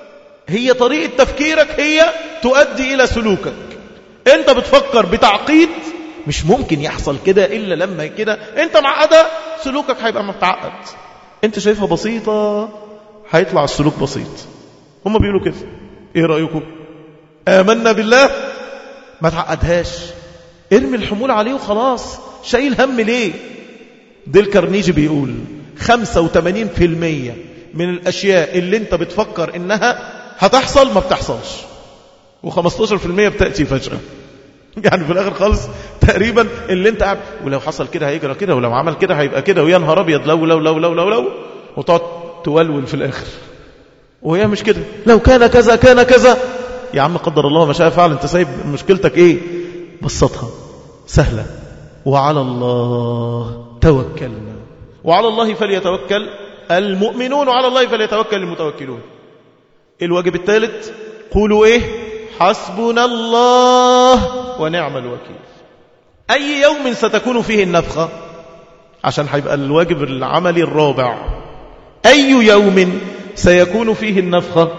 هي طريقه تفكيرك هي تؤدي الى سلوكك. انت بتفكر بتعقيد، مش ممكن يحصل كده الا لما كده. انت معقده، سلوكك هيبقى متعقد. انت شايفها بسيطه، هيطلع السلوك بسيط. هم بيقولوا كده. ايه رأيكم؟ آمنا بالله، ما تعقدهاش، ارمي الحمول عليه وخلاص. شايل هم ليه؟ ديل كارنيجي بيقول خمسة وثمانين بالمئة من الأشياء اللي انت بتفكر انها هتحصل ما بتحصلش، وخمستاشر بالمئة بتأتي فجأة. يعني في الآخر خالص تقريبا اللي انت قاعد ولو حصل كده هيجرى كده، ولو عمل كده هيبقى كده، ويا نهار ابيض لو لو لو لو لو لو وتقعد تولول في الآخر. وهي مش كده، لو كان كذا كان كذا. يا عم قدر الله ما شاء فعل، انت سايب مشكلتك ايه؟ بسطها، سهلة. وعلى الله توكلنا، وعلى الله فليتوكل المؤمنون، وعلى الله فليتوكل المتوكلون. الواجب الثالث قولوا ايه؟ حسبنا الله ونعم الوكيل. اي يوم ستكون فيه النفخة؟ عشان هيبقى الواجب العملي الرابع. اي يوم سيكون فيه النفخة؟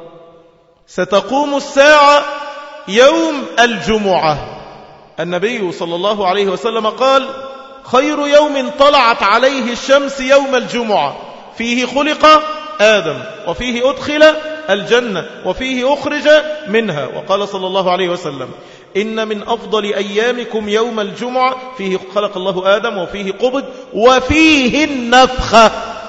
ستقوم الساعة يوم الجمعة. النبي صلى الله عليه وسلم قال خير يوم طلعت عليه الشمس يوم الجمعة، فيه خلق آدم وفيه أدخل الجنة وفيه أخرج منها. وقال صلى الله عليه وسلم إن من أفضل أيامكم يوم الجمعة، فيه خلق الله آدم وفيه قبض وفيه النفخة.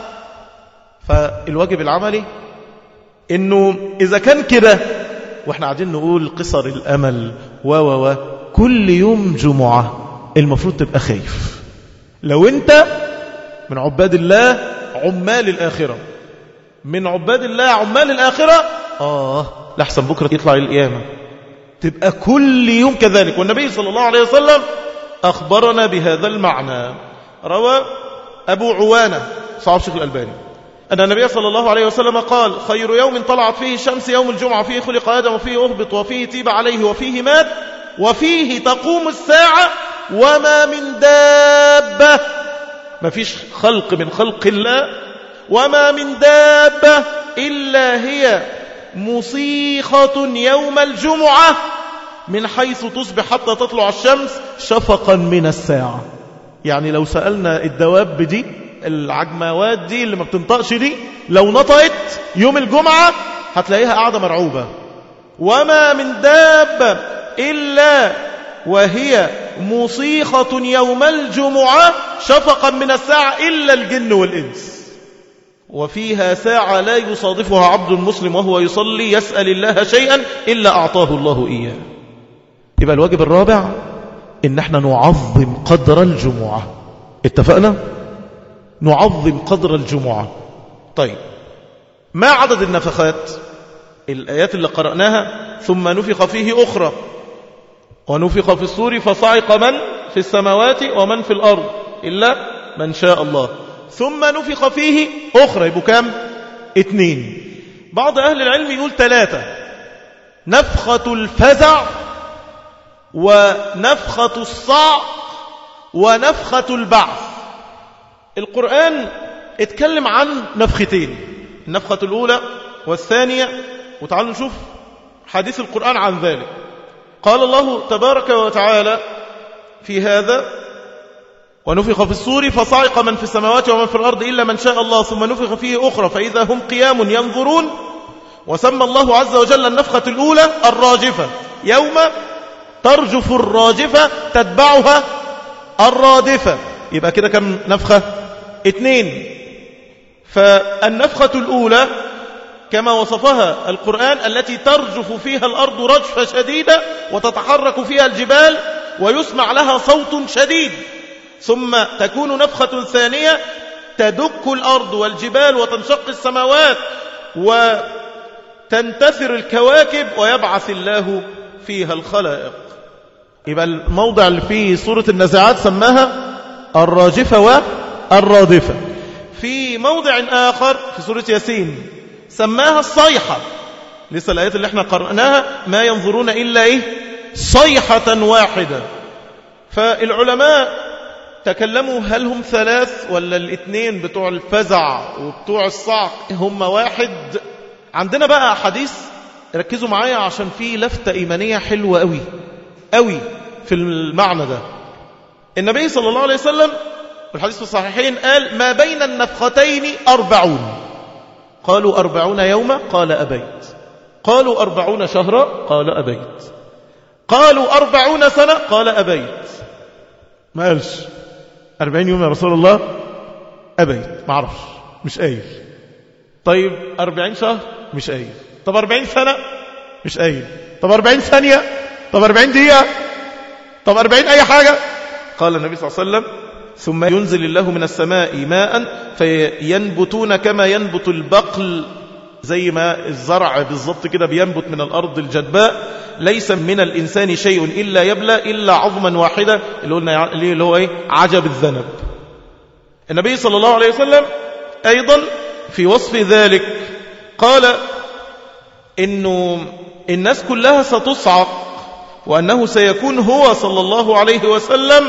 فالواجب العملي إنه إذا كان كده، وإحنا قاعدين نقول قصر الأمل و و و كل يوم جمعة، المفروض تبقى خايف. لو أنت من عباد الله عمال الآخرة، من عباد الله عمال الآخرة، آه لحسن بكرة يطلع القيامة، تبقى كل يوم كذلك. والنبي صلى الله عليه وسلم أخبرنا بهذا المعنى. روى أبو عوانة صاحب الشيخ الألباني أن النبي صلى الله عليه وسلم قال خير يوم طلعت فيه الشمس يوم الجمعة، فيه خلق آدم وفيه أهبط وفيه تيب عليه وفيه مات وفيه تقوم الساعة وما من دابة، ما فيش خلق من خلق الله، وما من دابة إلا هي مصيخة يوم الجمعة من حيث تصبح حتى تطلع الشمس شفقا من الساعة. يعني لو سألنا الدواب دي العجموات دي اللي ما بتنطقش دي لو نطقت يوم الجمعة هتلاقيها قاعدة مرعوبة. وما من دابة إلا وهي مصيخة يوم الجمعة شفقا من الساعة إلا الجن والإنس. وفيها ساعة لا يصادفها عبد مسلم وهو يصلي يسأل الله شيئا إلا أعطاه الله إياه. يبقى الواجب الرابع إن احنا نعظم قدر الجمعة. اتفقنا؟ نعظم قدر الجمعة. طيب ما عدد النفخات؟ الآيات اللي قرأناها ثم نفخ فيه أخرى ونفخ في الصور فصعق من في السماوات ومن في الأرض إلا من شاء الله ثم نفخ فيه أخرى. يبقوا كام؟ اتنين. بعض أهل العلم يقول ثلاثة: نفخة الفزع ونفخة الصعق ونفخة البعث. القرآن اتكلم عن نفختين، النفخة الأولى والثانية، وتعالوا نشوف حديث القرآن عن ذلك. قال الله تبارك وتعالى في هذا: ونفخ في الصور فصعق من في السماوات ومن في الأرض إلا من شاء الله ثم نفخ فيه أخرى فإذا هم قيام ينظرون. وسمى الله عز وجل النفخة الأولى الراجفة، يوم ترجف الراجفة تتبعها الرادفة. يبقى كده كم نفخة؟ اتنين. فالنفخة الأولى كما وصفها القرآن التي ترجف فيها الأرض رجفة شديدة وتتحرك فيها الجبال ويسمع لها صوت شديد. ثم تكون نفخة ثانية تدك الأرض والجبال وتنشق السماوات وتنتثر الكواكب ويبعث الله فيها الخلائق. يبقى الموضع اللي فيه سورة النازعات سماها الراجفة والرادفة. في موضع آخر في سورة ياسين سماها الصيحة. لسه الآيات اللي احنا قرأناها ما ينظرون إلا إيه؟ صيحة واحدة. فالعلماء تكلموا هل هم ثلاث ولا الاثنين بتوع الفزع وبتوع الصعق هم واحد. عندنا بقى حديث ركزوا معايا عشان فيه لفتة إيمانية حلوة قوي قوي في المعنى ده. النبي صلى الله عليه وسلم والحديث في الصحيحين قال: ما بين النفختين أربعون. قالوا أربعون يوما؟ قال أبيت. قالوا أربعون شهرا؟ قال أبيت. قالوا أربعون سنة؟ قال أبيت. ما قالش أربعين يوم يا رسول الله؟ أبيت ما عرفش، مش قايل. طيب أربعين شهر؟ مش قايل. طب أربعين سنة؟ مش قايل. طب أربعين ثانية؟ طب أربعين دقيقة؟ طب أربعين أي حاجة؟ قال النبي صلى الله عليه وسلم: ثم ينزل الله من السماء ماء فينبتون كما ينبت البقل، زي ما الزرع بالضبط كده بينبت من الأرض الجدباء. ليس من الإنسان شيء إلا يبلى إلا عظما واحدة اللي قلنا اللي هو إيه؟ عجب الذنب. النبي صلى الله عليه وسلم أيضا في وصف ذلك قال إنه الناس كلها ستصعق وأنه سيكون هو صلى الله عليه وسلم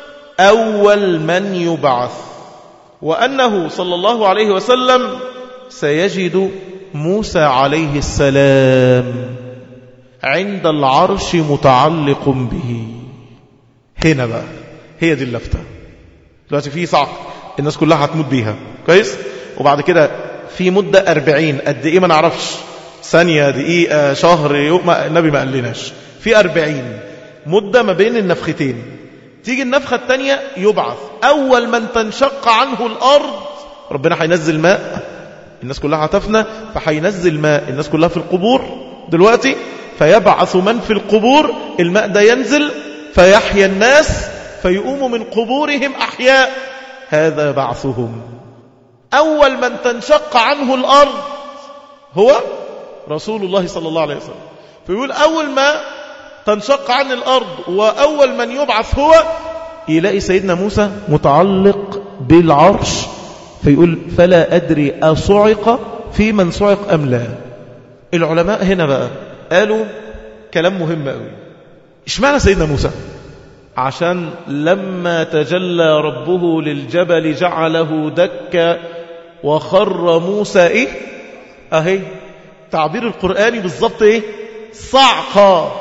أول من يبعث، وأنه صلى الله عليه وسلم سيجد موسى عليه السلام عند العرش متعلق به. هنا بقى هي دي اللفتة. دلوقتي في صعق الناس كلها هتموت بيها كويس، وبعد كده في مدة أربعين قد إيه ما نعرفش، ثانية دقيقة شهر يوم، النبي ما قال لناش. في أربعين مدة ما بين النفختين. تيجي النفخة الثانية يبعث أول من تنشق عنه الأرض. ربنا هينزل ماء، الناس كلها هتفنى فهينزل ماء، الناس كلها في القبور دلوقتي، فيبعث من في القبور، الماء ده ينزل فيحيى الناس فيقوموا من قبورهم أحياء. هذا بعثهم. أول من تنشق عنه الأرض هو رسول الله صلى الله عليه وسلم. فيقول أول ما تنشق عن الأرض وأول من يبعث هو، يلاقي سيدنا موسى متعلق بالعرش فيقول: فلا أدري أصعق في من صعق أم لا. العلماء هنا بقى قالوا كلام مهم قوي. اشمعنى سيدنا موسى؟ عشان لما تجلى ربه للجبل جعله دكا وخر موسى ايه اهي تعبير القرآني بالضبط ايه؟ صعقا.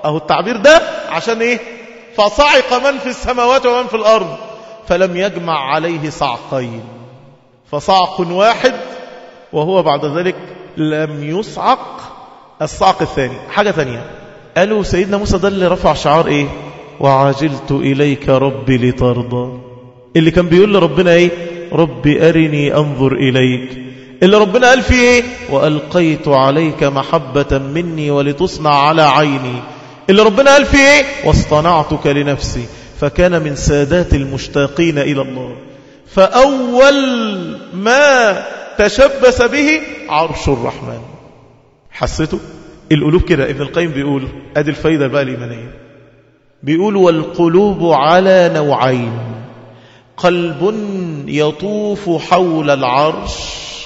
أهو التعبير ده عشان إيه؟ فصعق من في السماوات ومن في الأرض فلم يجمع عليه صعقين، فصعق واحد وهو بعد ذلك لم يصعق الصعق الثاني. حاجة ثانية قالوا سيدنا موسى ده اللي رفع شعار إيه؟ وعجلت إليك ربي لترضى، اللي كان بيقول لربنا إيه؟ ربي أرني أنظر إليك، اللي ربنا قال فيه إيه؟ وألقيت عليك محبة مني ولتصنع على عيني، اللي ربنا قال فيه إيه؟ واصطنعتك لنفسي. فكان من سادات المشتاقين إلى الله. فأول ما تشبث به عرش الرحمن. حسيته القلوب كده. ابن القيم بيقول ادي الفايدة بقى الإيمانية، بيقول والقلوب على نوعين، قلب يطوف حول العرش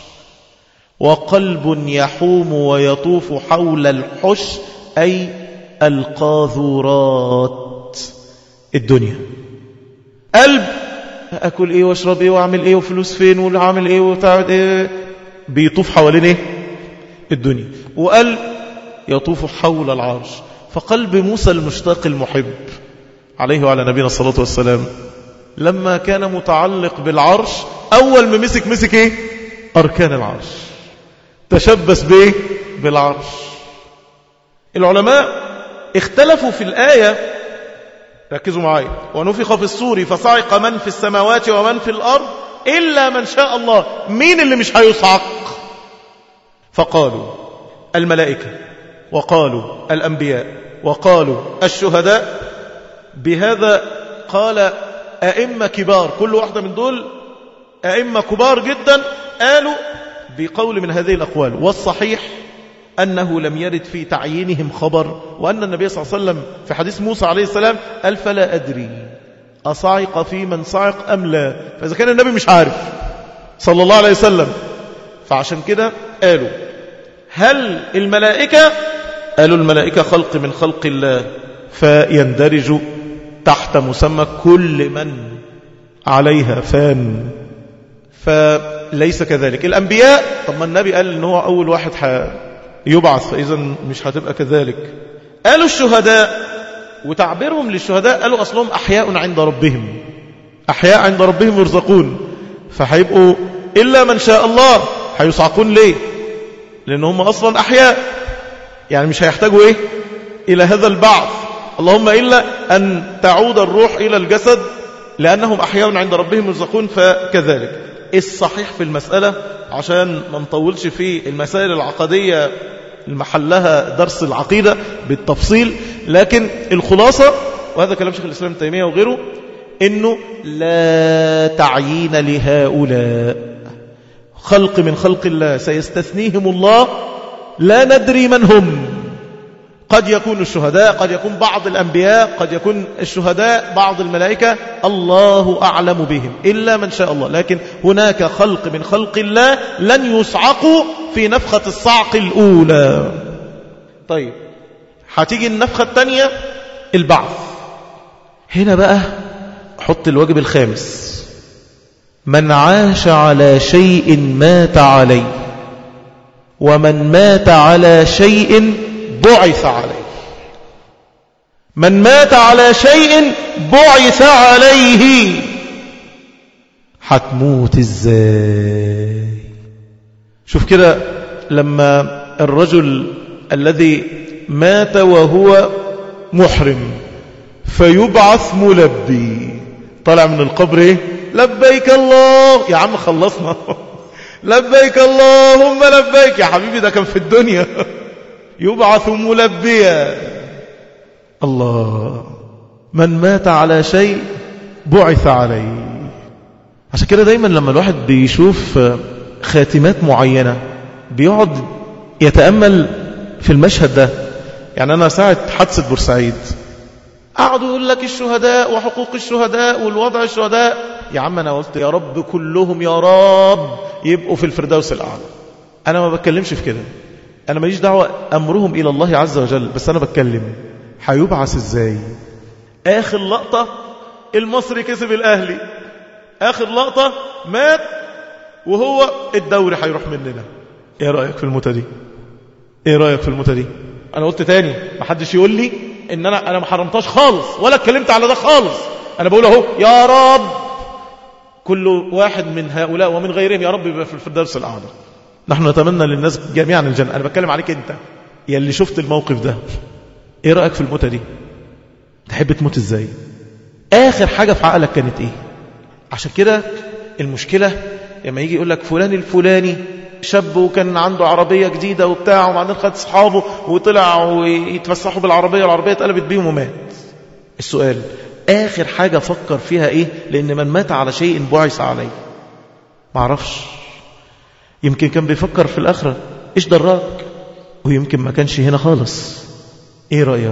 وقلب يحوم ويطوف حول الحش، أي القاذورات الدنيا. قلب أكل إيه واشرب إيه وأعمل إيه وفلوس فين وعامل إيه وتعمل إيه، بيطوف حوالين إيه؟ الدنيا. وقلب يطوف حول العرش. فقلب موسى المشتاق المحب عليه وعلى نبينا الصلاة والسلام لما كان متعلق بالعرش أول ما مسك مسك إيه؟ أركان العرش، تشبث به بالعرش. العلماء اختلفوا في الآية، ركزوا معايا، ونفخ في الصور فصعق من في السماوات ومن في الأرض إلا من شاء الله. مين اللي مش هيصعق؟ فقالوا الملائكة، وقالوا الأنبياء، وقالوا الشهداء. بهذا قال أئمة كبار، كل واحدة من دول أئمة كبار جدا قالوا بقول من هذه الأقوال. والصحيح أنه لم يرد في تعيينهم خبر، وأن النبي صلى الله عليه وسلم في حديث موسى عليه السلام قال فلا أدري أصعق في من صعق أم لا. فإذا كان النبي مش عارف صلى الله عليه وسلم، فعشان كده قالوا هل الملائكة؟ قالوا الملائكة خلق من خلق الله، فيندرج تحت مسمى كل من عليها فان، فليس كذلك. الأنبياء، طب ما النبي قال إن هو أول واحد يبعث، فإذا مش هتبقى كذلك. قالوا الشهداء، وتعبيرهم للشهداء قالوا أصلهم أحياء عند ربهم، أحياء عند ربهم يرزقون، فهيبقوا إلا من شاء الله. هيصعقون ليه؟ لأنهم أصلا أحياء، يعني مش هيحتاجوا إيه إلى هذا البعث، اللهم إلا أن تعود الروح إلى الجسد، لأنهم أحياء عند ربهم يرزقون. فكذلك الصحيح في المسألة، عشان ما نطولش في المسائل العقدية المحلها درس العقيدة بالتفصيل، لكن الخلاصة، وهذا كلام شيخ الإسلام ابن تيمية وغيره، إنه لا تعيين لهؤلاء، خلق من خلق الله سيستثنيهم الله، لا ندري من هم. قد يكون الشهداء، قد يكون بعض الأنبياء، قد يكون الشهداء بعض الملائكة، الله أعلم بهم إلا من شاء الله. لكن هناك خلق من خلق الله لن يصعقوا في نفخة الصعق الأولى. طيب هتيجي النفخة الثانية، البعث. هنا بقى حط الواجب الخامس: من عاش على شيء مات عليه، ومن مات على شيء بعث عليه. من مات على شيء بعث عليه. هتموت ازاي؟ شوف كده، لما الرجل الذي مات وهو محرم فيبعث ملبي، طلع من القبر ايه؟ لبيك الله يا عم، خلصنا لبيك اللهم لبيك يا حبيبي، ده كان في الدنيا. يبعث ملبيا. الله، من مات على شيء بعث عليه. عشان كده دايما لما الواحد بيشوف خاتمات معينة بيقعد يتأمل في المشهد ده. يعني أنا ساعة حادثة بورسعيد قعدوا يقول لك الشهداء وحقوق الشهداء والوضع الشهداء. يا عم أنا قلت يا رب كلهم يا رب يبقوا في الفردوس الأعلى. أنا ما بتكلمش في كده، أنا ماليش دعوة، أمرهم إلى الله عز وجل، بس أنا بتكلم هيبعث إزاي. آخر لقطة المصري كسب الأهلي، آخر لقطة مات وهو الدوري هيروح مننا. إيه رأيك في الموتة دي؟ إيه رأيك في الموتة دي؟ أنا قلت تاني، محدش يقول لي ان انا انا ما حرمتهاش خالص ولا اتكلمت على ده خالص، انا بقول اهو يا رب كل واحد من هؤلاء ومن غيرهم يا رب يبقى في الفردوس الاعلى. نحن نتمنى للناس جميعا الجنه. انا بتكلم عليك انت يا اللي شفت الموقف ده، ايه رايك في الموتة دي؟ تحب تموت ازاي؟ اخر حاجه في عقلك كانت ايه؟ عشان كده المشكله لما يجي يقول لك فلان الفلاني شاب وكان عنده عربيه جديده وبتاع وبعدين خد اصحابه وطلع ويتفسحوا بالعربيه والعربيه اتقلبت بيهم ومات. السؤال آخر حاجة فكر فيها إيه؟ لأن من مات على شيء بعث عليه. معرفش، يمكن كان بيفكر في الآخرة إيش دراك، ويمكن ما كانش هنا خالص. إيه رأيك؟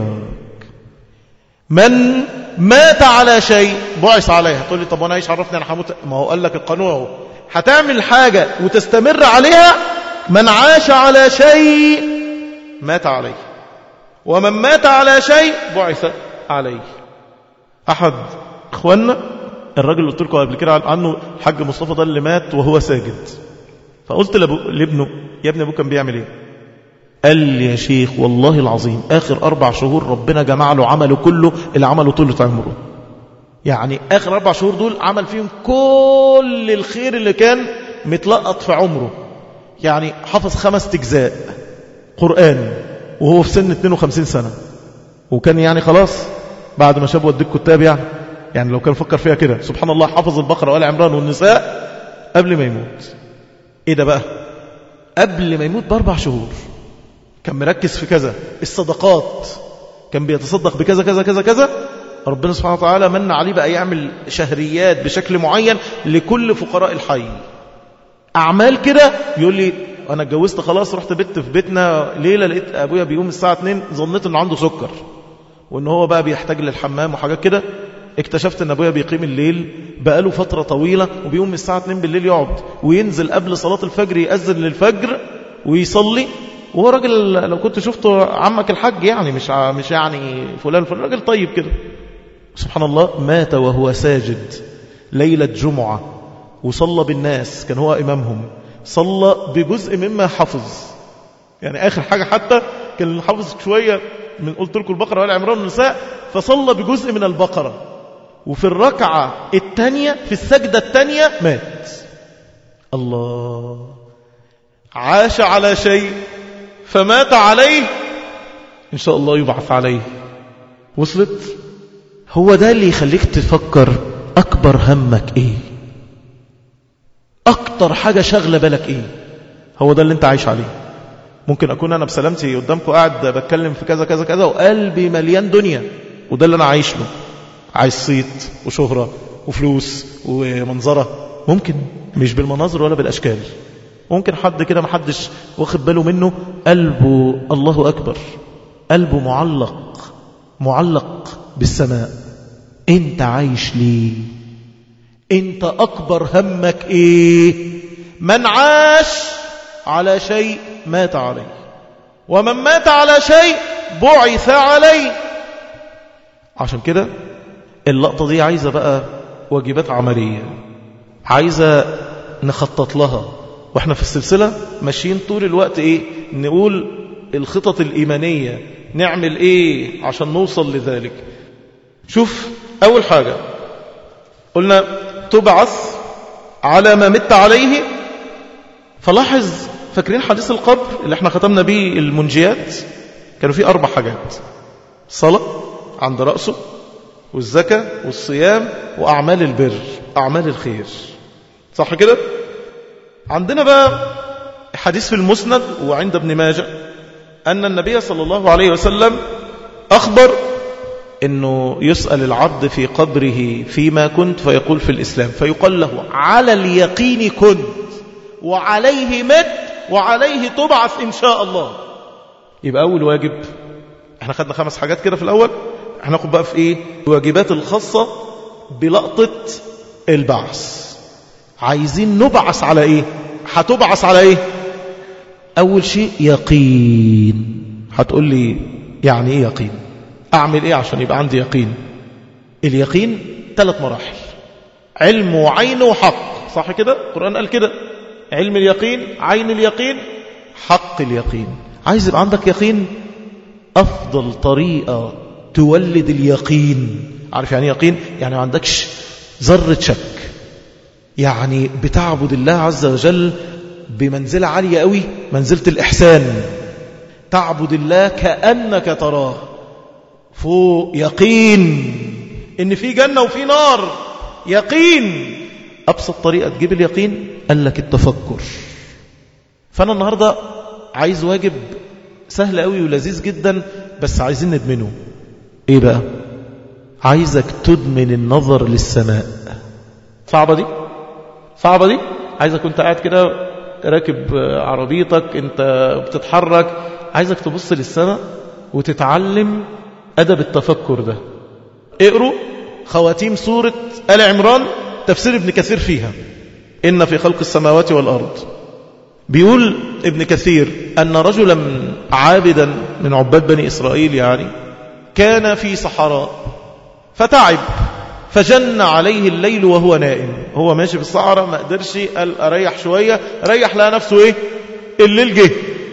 من مات على شيء بعث عليه. هتقول لي طب وانا ايش عرفني انا هموت؟ ما هو قال لك القانون اهو، هتعمل حاجة وتستمر عليها. من عاش على شيء مات عليه، ومن مات على شيء بعث عليه. أحد إخواننا الراجل اللي قلت لكم قبل كده عنه الحاج مصطفى ده اللي مات وهو ساجد، فقلت لابنه يا ابني أبوه كان بيعمل إيه؟ قال لي يا شيخ والله العظيم آخر أربع شهور ربنا جمع له عمله كله اللي عمله طولة عمره. يعني آخر أربع شهور دول عمل فيهم كل الخير اللي كان متلقط في عمره. يعني حفظ خمس أجزاء قرآن وهو في سن اثنين وخمسين سنة، وكان يعني خلاص بعد ما شاب وديك كتاب. يعني يعني لو كان فكر فيها كده سبحان الله حفظ البقرة وآل عمران والنساء قبل ما يموت. ايه ده بقى؟ قبل ما يموت باربع شهور كان مركز في كذا، الصدقات كان بيتصدق بكذا كذا كذا كذا. ربنا سبحانه وتعالى من عليه بقى يعمل شهريات بشكل معين لكل فقراء الحي، أعمال كده. يقول لي أنا اتجوزت خلاص، رحت بيت في بيتنا ليلة لقيت أبويا بيقوم الساعة اتنين، ظنيت أنه عنده سكر وأنه هو بقى بيحتاج للحمام وحاجات كده. اكتشفت أن أبويا بيقيم الليل بقاله فترة طويلة وبيقوم الساعة اتنين بالليل يقعد وينزل قبل صلاة الفجر يأذن للفجر ويصلي. وهو راجل لو كنت شفته عمك الحاج يعني مش مش يعني فلان فلان، راجل طيب كده. سبحان الله مات وهو ساجد ليلة جمعة وصلى بالناس، كان هو إمامهم، صلى بجزء مما حفظ. يعني آخر حاجة حتى كان حفظ شوية من قلت لكم البقرة وآل عمران والنساء، فصلى بجزء من البقرة. وفي الركعة الثانية في السجدة الثانية مات. الله، عاش على شيء فمات عليه، إن شاء الله يبعث عليه. وصلت؟ هو ده اللي يخليك تفكر أكبر همك إيه، أكتر حاجة شغلة بالك إيه. هو ده اللي أنت عايش عليه. ممكن أكون أنا بسلامتي قدامكم قاعد بتكلم في كذا كذا كذا وقلبي مليان دنيا، وده اللي أنا عايش له، عايز صيت وشهرة وفلوس ومنظرة. ممكن مش بالمناظر ولا بالأشكال، ممكن حد كده محدش واخد باله منه قلبه الله أكبر، قلبه معلق معلق بالسماء. انت عايش ليه؟ انت أكبر همك ايه؟ من عاش على شيء مات عليه، ومن مات على شيء بعث عليه. عشان كده اللقطة دي عايزة بقى واجبات عملية، عايزة نخطط لها. واحنا في السلسلة ماشيين طول الوقت ايه؟ نقول الخطط الإيمانية، نعمل ايه عشان نوصل لذلك. شوف أول حاجة قلنا تبعث على ما مت عليه. فلاحظ فاكرين حديث القبر اللي احنا ختمنا به المنجيات؟ كانوا فيه أربع حاجات: صلاة عند رأسه، والزكاة، والصيام، وأعمال البر، أعمال الخير. صح كده؟ عندنا بقى حديث في المسند وعند ابن ماجه أن النبي صلى الله عليه وسلم أخبر أنه يسأل العبد في قبره فيما كنت فيقول في الإسلام، فيقال له على اليقين كنت وعليه مت وعليه تبعث إن شاء الله. يبقى أول واجب، احنا خدنا خمس حاجات كده في الأول، احنا ناخد بقى في ايه؟ الواجبات الخاصة بلقطة البعث. عايزين نبعث على ايه؟ هتبعث على ايه؟ أول شيء يقين. هتقول لي يعني ايه يقين؟ أعمل ايه عشان يبقى عندي يقين؟ اليقين ثلاث مراحل: علم وعين وحق. صح كده؟ القرآن قال كده: علم اليقين، عين اليقين، حق اليقين. عايز يبقى عندك يقين؟ أفضل طريقة تولد اليقين. عارف يعني يقين؟ يعني ما عندكش ذرة شك، يعني بتعبد الله عز وجل بمنزلة عالية قوي، منزلة الإحسان، تعبد الله كأنك تراه، فوق يقين إن في جنة وفي نار، يقين. أبسط طريقة تجيب اليقين قال لك التفكر. فأنا النهاردة عايز واجب سهل قوي ولذيذ جدا، بس عايزين ندمنه. إيه بقى؟ عايزك تدمن النظر للسماء. صعبة دي؟ صعبة دي؟ عايزك كنت قاعد كده راكب عربيتك، انت بتتحرك، عايزك تبص للسماء وتتعلم أدب التفكر ده. اقروا خواتيم سورة آل عمران، تفسير ابن كثير فيها، إن في خلق السماوات والأرض. بيقول ابن كثير أن رجلا عابدا من عباد بني إسرائيل يعني كان في صحراء فتعب فجن عليه الليل وهو نائم. هو ماشي في الصحراء ما قدرش، قال أريح شوية، ريح لها نفسه إيه؟ الليل جه،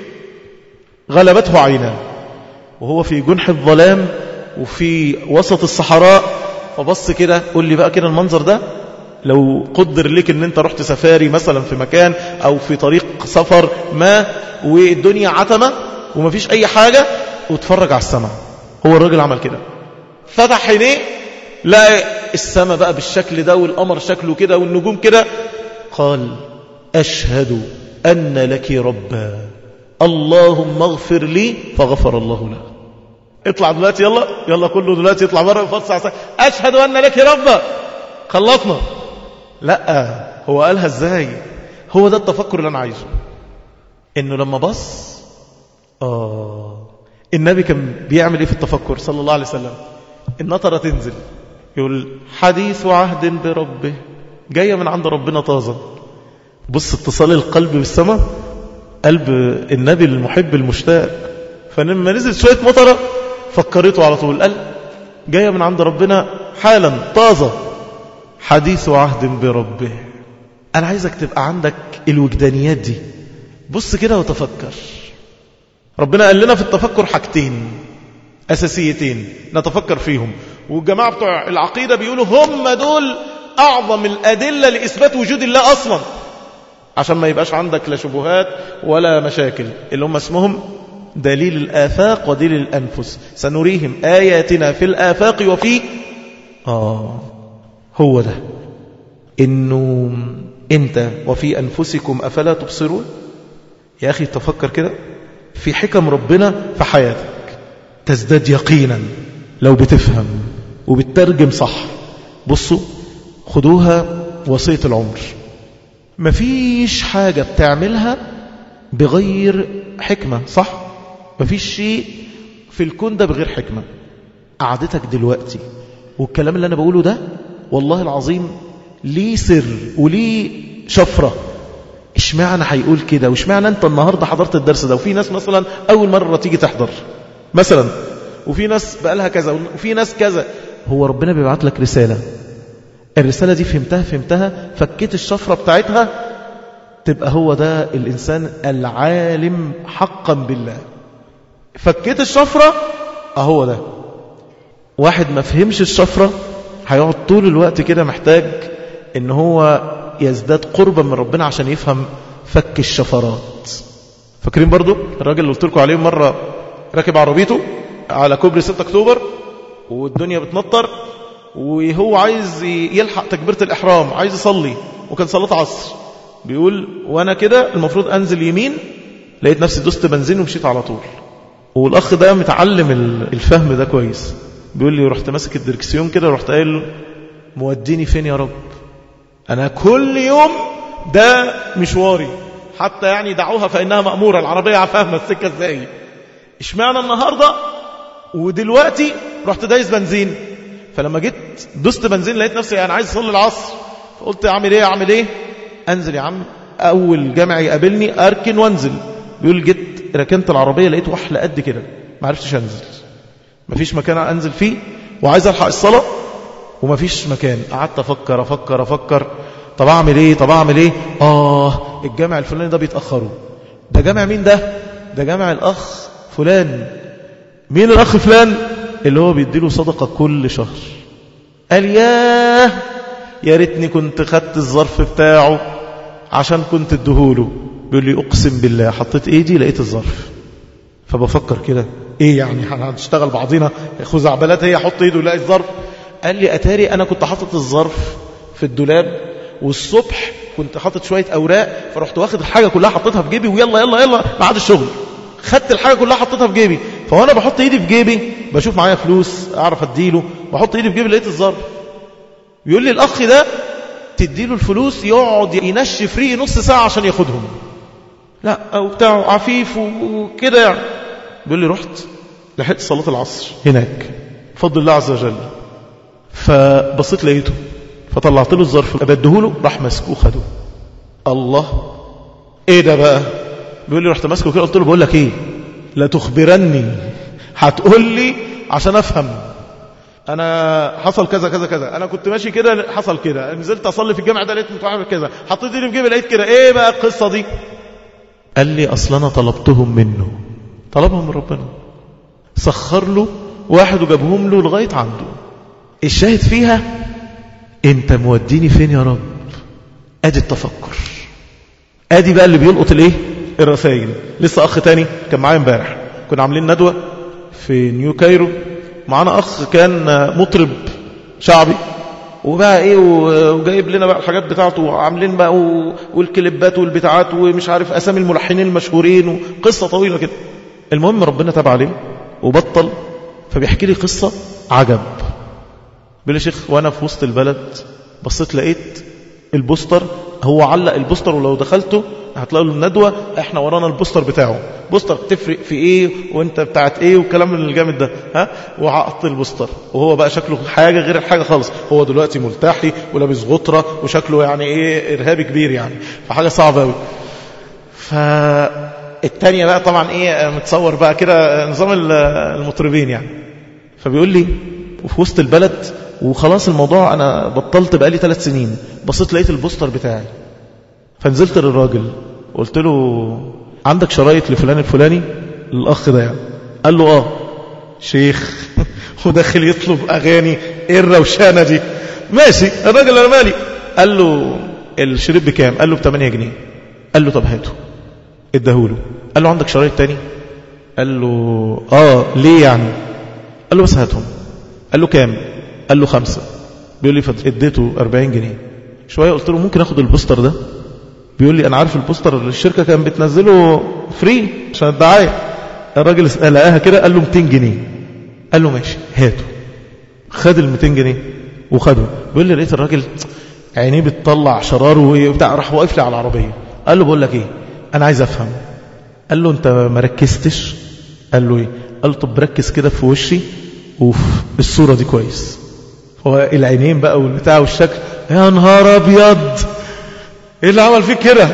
غلبته عيناه وهو في جنح الظلام وفي وسط الصحراء. فبص كده، قول لي بقى كده المنظر ده لو قدر لك ان انت رحت سفاري مثلا في مكان او في طريق سفر ما والدنيا عتمة ومفيش اي حاجة وتفرج على السماء. هو الراجل عمل كده، فتح عينيه لقى السماء بقى بالشكل ده والقمر شكله كده والنجوم كده. قال أشهد أن لك ربا، اللهم اغفر لي، فغفر الله له. اطلع دلوقتي، يلا يلا كله دلوقتي يطلع بره وفصل. أشهد أن لك ربا، خلصنا. لا، هو قالها ازاي؟ هو ده التفكر اللي انا عايزه. انه لما بص اه النبي كان بيعمل ايه في التفكر صلى الله عليه وسلم؟ النطرة تنزل يقول حديث عهد بربه، جاية من عند ربنا طازة. بص اتصال القلب بالسماء، قلب النبي المحب المشتاق. فلما نزل شوية مطرة فكرته على طول، قال جاية من عند ربنا حالا طازة، حديث عهد بربه. أنا عايزك تبقى عندك الوجدانيات دي. بص كده وتفكر. ربنا قال لنا في التفكر حاجتين أساسيتين نتفكر فيهم، والجماعة بتوع العقيدة بيقولوا هم دول أعظم الأدلة لإثبات وجود الله أصلا، عشان ما يبقاش عندك لا شبهات ولا مشاكل، اللي هم اسمهم دليل الآفاق ودليل الأنفس. سنريهم آياتنا في الآفاق وفي آه هو ده، إنه أنت وفي أنفسكم أفلا تبصرون. يا أخي تفكر كده في حكم ربنا في حياتك، تزداد يقينا لو بتفهم وبتترجم صح. بصوا خدوها وصية العمر، مفيش حاجة بتعملها بغير حكمة، صح؟ مفيش شيء في الكون ده بغير حكمة. قعدتك دلوقتي والكلام اللي أنا بقوله ده والله العظيم ليه سر وليه شفرة. اشمعنى هيقول كده؟ واشمعنى انت النهاردة حضرت الدرس ده؟ وفي ناس مثلا أول مرة تيجي تحضر مثلا، وفي ناس بقالها كذا، وفي ناس كذا. هو ربنا بيبعت لك رسالة، الرسالة دي فهمتها فهمتها فكيت الشفرة بتاعتها، تبقى هو ده الإنسان العالم حقا بالله. فكيت الشفرة أهو ده. واحد ما فهمش الشفرة هيقعد طول الوقت كده محتاج ان هو يزداد قربا من ربنا عشان يفهم فك الشفرات. فاكرين برضو الراجل اللي قلت لكم عليه مرة راكب عربيته على كوبري ستة أكتوبر والدنيا بتنطر وهو عايز يلحق تكبيرة الإحرام، عايز يصلي، وكان صلاة عصر. بيقول وانا كده المفروض انزل يمين، لقيت نفسي دوست بنزين ومشيت على طول. والاخ ده متعلم الفهم ده كويس، بيقول لي رحت ماسك الدركسيون كده، رحت قايل موديني فين يا رب؟ انا كل يوم ده مشواري، حتى يعني دعوها فانها مأمورة، العربية فاهمة السكة ازاي. اشمعنى النهاردة ودلوقتي رحت دايس بنزين؟ فلما جيت دوست بنزين لقيت نفسي يعني عايز اصلي العصر، فقلت اعمل ايه اعمل ايه انزل يا عم، اول جامع يقابلني اركن وانزل. بيقول جيت ركنت العربية لقيت وحلة قد كده، ما عرفتش انزل، مفيش مكان انزل فيه، وعايز الحق الصلاة ومفيش مكان. قعدت افكر افكر افكر طب اعمل ايه طب اعمل ايه اه الجامع الفلاني ده بيتأخروا. ده جامع مين ده؟ ده جامع الاخ فلان. مين الاخ فلان؟ اللي هو بيديله صدقة كل شهر. قال ياه يا ريتني كنت خدت الظرف بتاعه عشان كنت اديهوله. بيقول لي أقسم بالله حطيت ايدي لقيت الظرف. فبفكر كده ايه يعني هنشتغل بعضينا خزعبلات، هي حط ايده يلاقي الظرف. قال لي أتاري أنا كنت حاطط الظرف في الدولاب، والصبح كنت حاطط شوية أوراق، فرحت واخد الحاجة كلها حطيتها في جيبي، ويلا يلا يلا بعد الشغل خدت الحاجة كلها حطيتها في جيبي. فوانا بحط ايدي في جيبي بشوف معايا فلوس اعرف اديله، بحط ايدي في جيبي لقيت الظرف. بيقول لي الأخ ده تديله الفلوس يقعد ينشف ريه نص ساعة عشان ياخدهم، لا أو بتاعه عفيف وكده يعني. بيقول لي رحت لحقت صلاة العصر هناك بفضل الله عز وجل، فبصيت لقيته، فطلعت له الظرف بديهوله، راح ماسكه وخده. الله ايه ده بقى؟ بيقول لي رحت ماسكه كده قلت له بقول لك ايه، لا تخبرني، هتقول لي عشان افهم. انا حصل كذا كذا كذا، انا كنت ماشي كده حصل كده، نزلت اصلي في الجامع ده لقيت متعامل كذا، حطيت ايدي في جيبي لقيت كده، ايه بقى القصه دي؟ قال لي اصلا انا طلبتهم منه، طلبهم من ربنا، سخر له واحد وجابهم له لغايه عنده. الشاهد فيها انت موديني فين يا رب؟ ادي التفكر، ادي بقى اللي بيلقط الايه؟ الرسائل. لسه اخ تاني كان معايا امبارح، كنا عاملين ندوه في نيو كايرو، معانا اخ كان مطرب شعبي وبقى ايه وجايب لنا بقى الحاجات بتاعته، وعاملين بقى والكليبات والبتاعات ومش عارف اسامي الملحنين المشهورين وقصه طويله كده. المهم ربنا تاب عليه وبطل، فبيحكي لي قصه عجب. بيقول لي شيخ وانا في وسط البلد بصيت لقيت البوستر، هو علق البوستر ولو دخلته هتلاقوا الندوة احنا ورانا البوستر بتاعه، بوستر تفرق في ايه وانت بتاعت ايه والكلام من الجامد ده ها. وعقط البوستر وهو بقى شكله حاجة غير الحاجة خالص، هو دلوقتي ملتحي ولابس غطرة وشكله يعني ايه ارهابي كبير يعني، فحاجة صعبة قوي. فالتانية بقى طبعا ايه متصور بقى كده نظام المطربين يعني. فبيقول لي وفي وسط البلد وخلاص الموضوع انا بطلت بقالي ثلاث سنين، بصيت لقيت البوستر بتاعي، فنزلت للراجل قلت له عندك شرايط لفلان الفلاني للأخ ده يعني؟ قال له اه. شيخ وداخل يطلب أغاني، ايه الروشانة دي؟ ماشي الراجل انا مالي. قال له الشريط بكام؟ قال له بثمانية جنيه. قال له طب هاته، اداهوله. قال له عندك شرايط تاني؟ قال له اه. ليه يعني؟ قال له بس هاتهم. قال له كام؟ قال له خمسة. بيقول لي فاديته أربعين جنيه. شوية قلت له ممكن اخد البوستر ده؟ بيقول لي انا عارف البوستر اللي الشركة كان بتنزله فري عشان الدعاية. الراجل لقاها كده قال له مئتين جنيه. قال له ماشي هاته. خد ال مئتين جنيه وخده. بيقول لي لقيت الراجل عينيه بتطلع شرار وبتاع، راح واقف لي على العربية. قال له بقول لك ايه انا عايز افهم. قال له انت ما ركزتش؟ قال له ايه؟ قال له طب ركز كده في وشي وفي الصورة دي كويس. هو العينين بقى والبتاع والشكل، يا نهار ابيض ايه اللي عمل فيك كده؟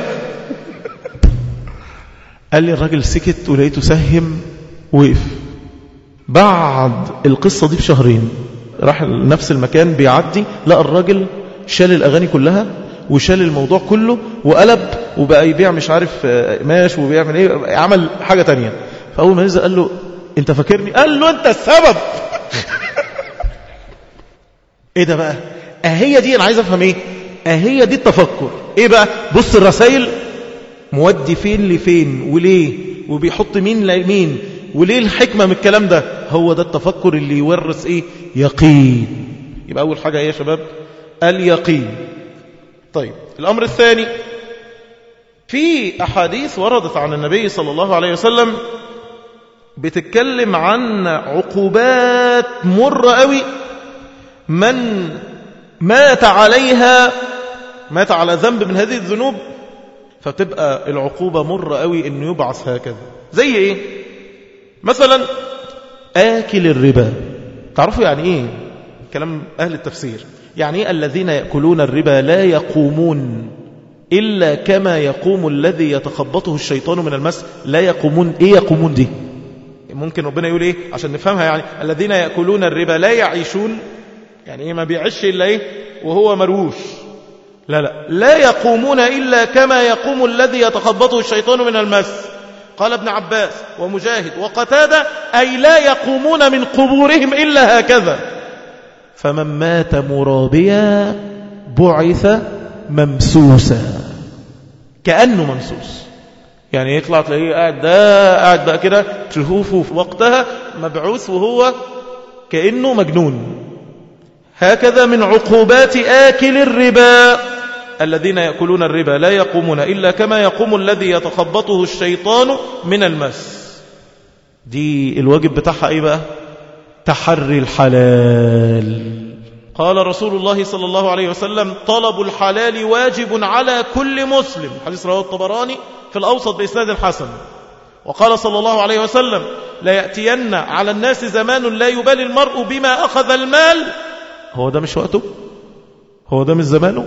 قال لي الراجل سكت ولقيته سهم وقف. بعد القصة دي بشهرين راح نفس المكان بيعدي، لقى الراجل شال الأغاني كلها وشال الموضوع كله وقلب وبقى يبيع مش عارف ماش وبيعمل ايه، عمل حاجة تانية. فأول ما نزل قال له انت فاكرني؟ قال له انت السبب. ايه ده بقى؟ اهي دي انا عايز افهم ايه؟ اهي دي التفكر. ايه بقى؟ بص الرسائل مودي فين لفين وليه وبيحط مين لمين وليه الحكمة من الكلام ده. هو ده التفكر اللي يورث ايه؟ يقين. يبقى اول حاجة ايه يا شباب؟ اليقين. طيب الامر الثاني، في احاديث وردت عن النبي صلى الله عليه وسلم بتتكلم عن عقوبات مرة قوي من مات عليها، مات على ذنب من هذه الذنوب، فتبقى العقوبة مرة قوي انه يبعث هكذا. زي ايه؟ مثلا آكل الربا. تعرفوا يعني ايه؟ كلام اهل التفسير. يعني ايه الذين يأكلون الربا لا يقومون إلا كما يقوم الذي يتخبطه الشيطان من المس؟ لا يقومون. ايه يقومون دي؟ ممكن ربنا يقول ايه عشان نفهمها؟ يعني الذين يأكلون الربا لا يعيشون، يعني ايه؟ ما بيعيش إلا ايه وهو مروش. لا لا لا يقومون إلا كما يقوم الذي يتخبطه الشيطان من المس. قال ابن عباس ومجاهد وقتادة أي لا يقومون من قبورهم إلا هكذا. فمن مات مرابيا بعث ممسوسا، كأنه ممسوس، يعني يطلع تلاقيه قاعد ده قاعد بقى كده تشوفه في وقتها مبعوث وهو كأنه مجنون. هكذا من عقوبات آكل الربا الذين يأكلون الربا لا يقومون إلا كما يقوم الذي يتخبطه الشيطان من المس. دي الواجب بتاعها إيه بقى؟ تحري الحلال. قال رسول الله صلى الله عليه وسلم طلب الحلال واجب على كل مسلم، حديث رواه الطبراني في الأوسط بإسناد حسن. وقال صلى الله عليه وسلم لا يأتين على الناس زمان لا يبالي المرء بما أخذ المال. هو ده مش وقته؟ هو ده مش زمانه؟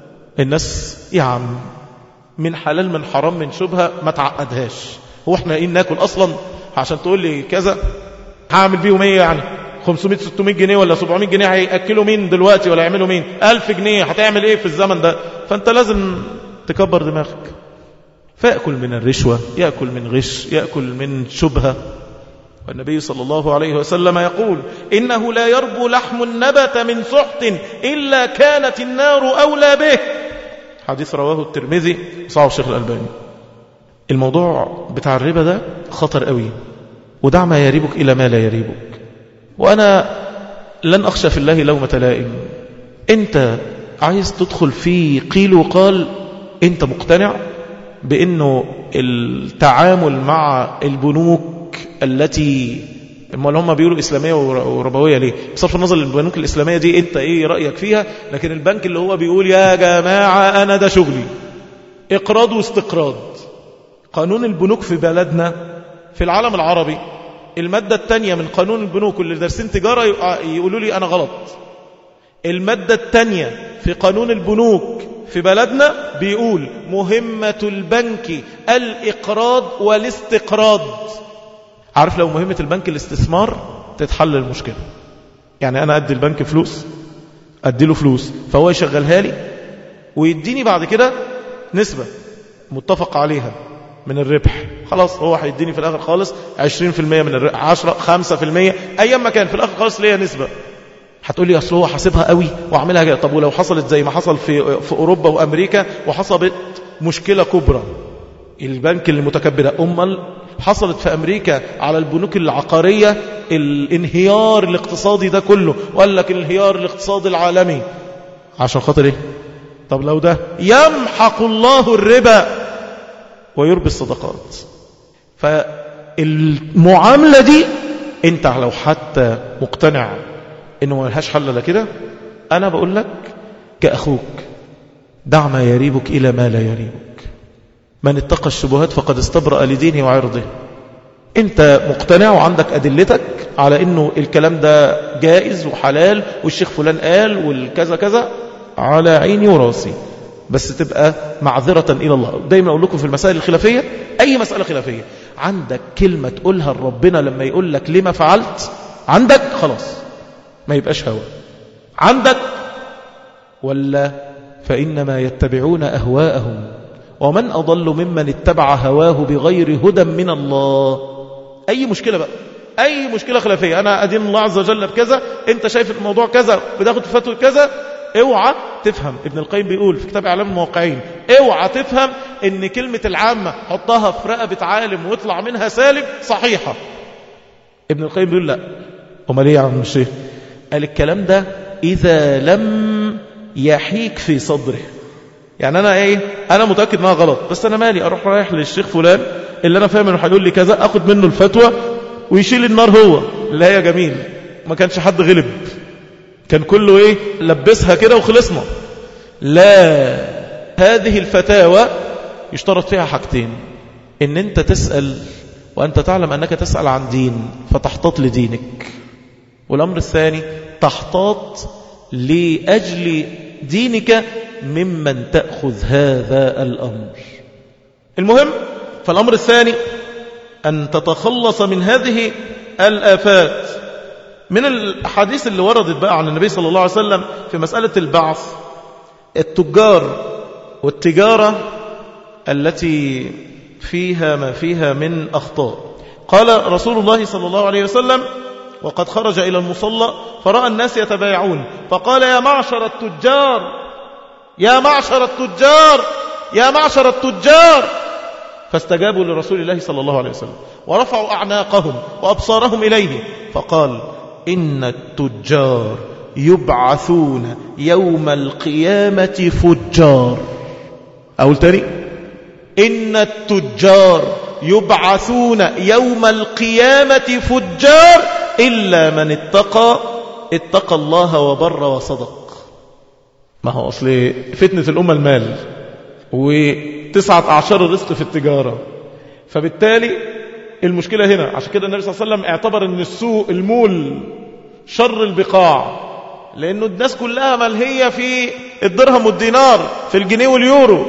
الناس يا عم من حلال من حرام من شبهة ما تعقدهاش. هو احنا ايه ناكل أصلا عشان تقول لي كذا هعمل بيهم ايه؟ يعني خمسمائة ستمائة جنيه ولا سبعمائة جنيه هيأكلوا مين دلوقتي ولا يعملوا مين؟ ألف جنيه هتعمل ايه في الزمن ده؟ فانت لازم تكبر دماغك. فيأكل من الرشوة، يأكل من غش، يأكل من شبهة. والنبي صلى الله عليه وسلم يقول إنه لا يربو لحم النبت من سحت إلا كانت النار أولى به. حديث رواه الترمذي صححه الشيخ الألباني. الموضوع بتاع الربا ده خطر قوي، ودع ما يريبك إلى ما لا يريبك. وأنا لن أخشى في الله لومة لائم. أنت عايز تدخل في قيل وقال، أنت مقتنع بأنه التعامل مع البنوك التي هم بيقولوا إسلامية وربوية ليه؟ بصرف النظر البنوك الإسلامية دي أنت إيه رأيك فيها؟ لكن البنك اللي هو بيقول يا جماعة أنا ده شغلي إقراض واستقراض. قانون البنوك في بلدنا في العالم العربي المادة الثانية من قانون البنوك اللي دارسين تجارة يقولوا لي أنا غلط. المادة الثانية في قانون البنوك في بلدنا بيقول مهمة البنك الإقراض والاستقراض. عارف لو مهمة البنك الاستثمار تتحل المشكلة. يعني أنا أدي البنك فلوس، أدي له فلوس فهو يشغلها لي ويديني بعد كده نسبة متفق عليها من الربح. خلاص هو هيديني في الآخر خالص عشرين في المية من الربح، عشرة خمسة في المية أيام ما كان، في الآخر خالص ليا نسبة. هتقول لي أصل هو حاسبها قوي وعملها كده. طب ولو حصلت زي ما حصل في في أوروبا وأمريكا وحصلت مشكلة كبرى، البنك المتكبرة أمال حصلت في أمريكا على البنوك العقارية الانهيار الاقتصادي ده كله، وقال لك الانهيار الاقتصادي العالمي عشان خاطر ايه؟ طب لو ده يمحق الله الربا ويربي الصدقات. فالمعاملة دي انت لو حتى مقتنع انه ما لهاش حل الا كده، انا بقول لك كأخوك دع ما يريبك الى ما لا يريبك. من اتقى الشبهات فقد استبرأ لدينه وعرضه. انت مقتنع وعندك ادلتك على انه الكلام ده جائز وحلال والشيخ فلان قال والكذا كذا، على عيني وراسي، بس تبقى معذرة الى الله. دايما اقول لكم في المسائل الخلافية، اي مسألة خلافية عندك كلمة تقولها لربنا لما يقول لك لما فعلت، عندك خلاص ما يبقاش هوى عندك، ولا فإنما يتبعون أهواءهم ومن أضل ممن اتبع هواه بغير هدى من الله. أي مشكلة بقى، أي مشكلة خلافية، أنا أدين الله عز وجل بكذا، أنت شايف الموضوع كذا بتاخد فتوى كذا، اوعى تفهم. ابن القيم بيقول في كتاب إعلام الموقعين اوعى تفهم ان كلمة العامة حطها في رقبة عالم ويطلع منها سالم صحيحة. ابن القيم بيقول لا. امال ايه يا عم الشيخ؟ قال الكلام ده إذا لم يحيك في صدره. يعني أنا إيه؟ أنا متأكد أنها غلط، بس أنا مالي أروح رايح للشيخ فلان اللي أنا فاهم أنه هيقول لي كذا، أخذ منه الفتوى ويشيل النار هو. لا يا جميل، ما كانش حد غلب، كان كله إيه؟ لبسها كده وخلصنا. لا، هذه الفتاوى يشترط فيها حاجتين: إن أنت تسأل وأنت تعلم أنك تسأل عن دين فتحتاط لدينك، والأمر الثاني تحتاط لأجل دينك ممن تأخذ هذا الأمر. المهم، فالأمر الثاني أن تتخلص من هذه الآفات. من الأحاديث اللي وردت بقى عن النبي صلى الله عليه وسلم في مسألة البعث، التجار والتجارة التي فيها ما فيها من أخطاء. قال رسول الله صلى الله عليه وسلم وقد خرج إلى المصلى فرأى الناس يتبايعون فقال يا معشر التجار يا معشر التجار يا معشر التجار، فاستجابوا لرسول الله صلى الله عليه وسلم ورفعوا أعناقهم وأبصارهم إليه فقال إن التجار يبعثون يوم القيامة فجار. أقول تاني، إن التجار يبعثون يوم القيامة فجار إلا من اتقى اتقى الله وبر وصدق. ما هو أصل فتنة الأمة المال وتسعة أعشار الرزق في التجارة، فبالتالي المشكلة هنا. عشان كده النبي صلى الله عليه وسلم اعتبر أن السوق المول شر البقاع، لأنه الناس كلها ملهية في الدرهم والدينار، في الجنيه واليورو.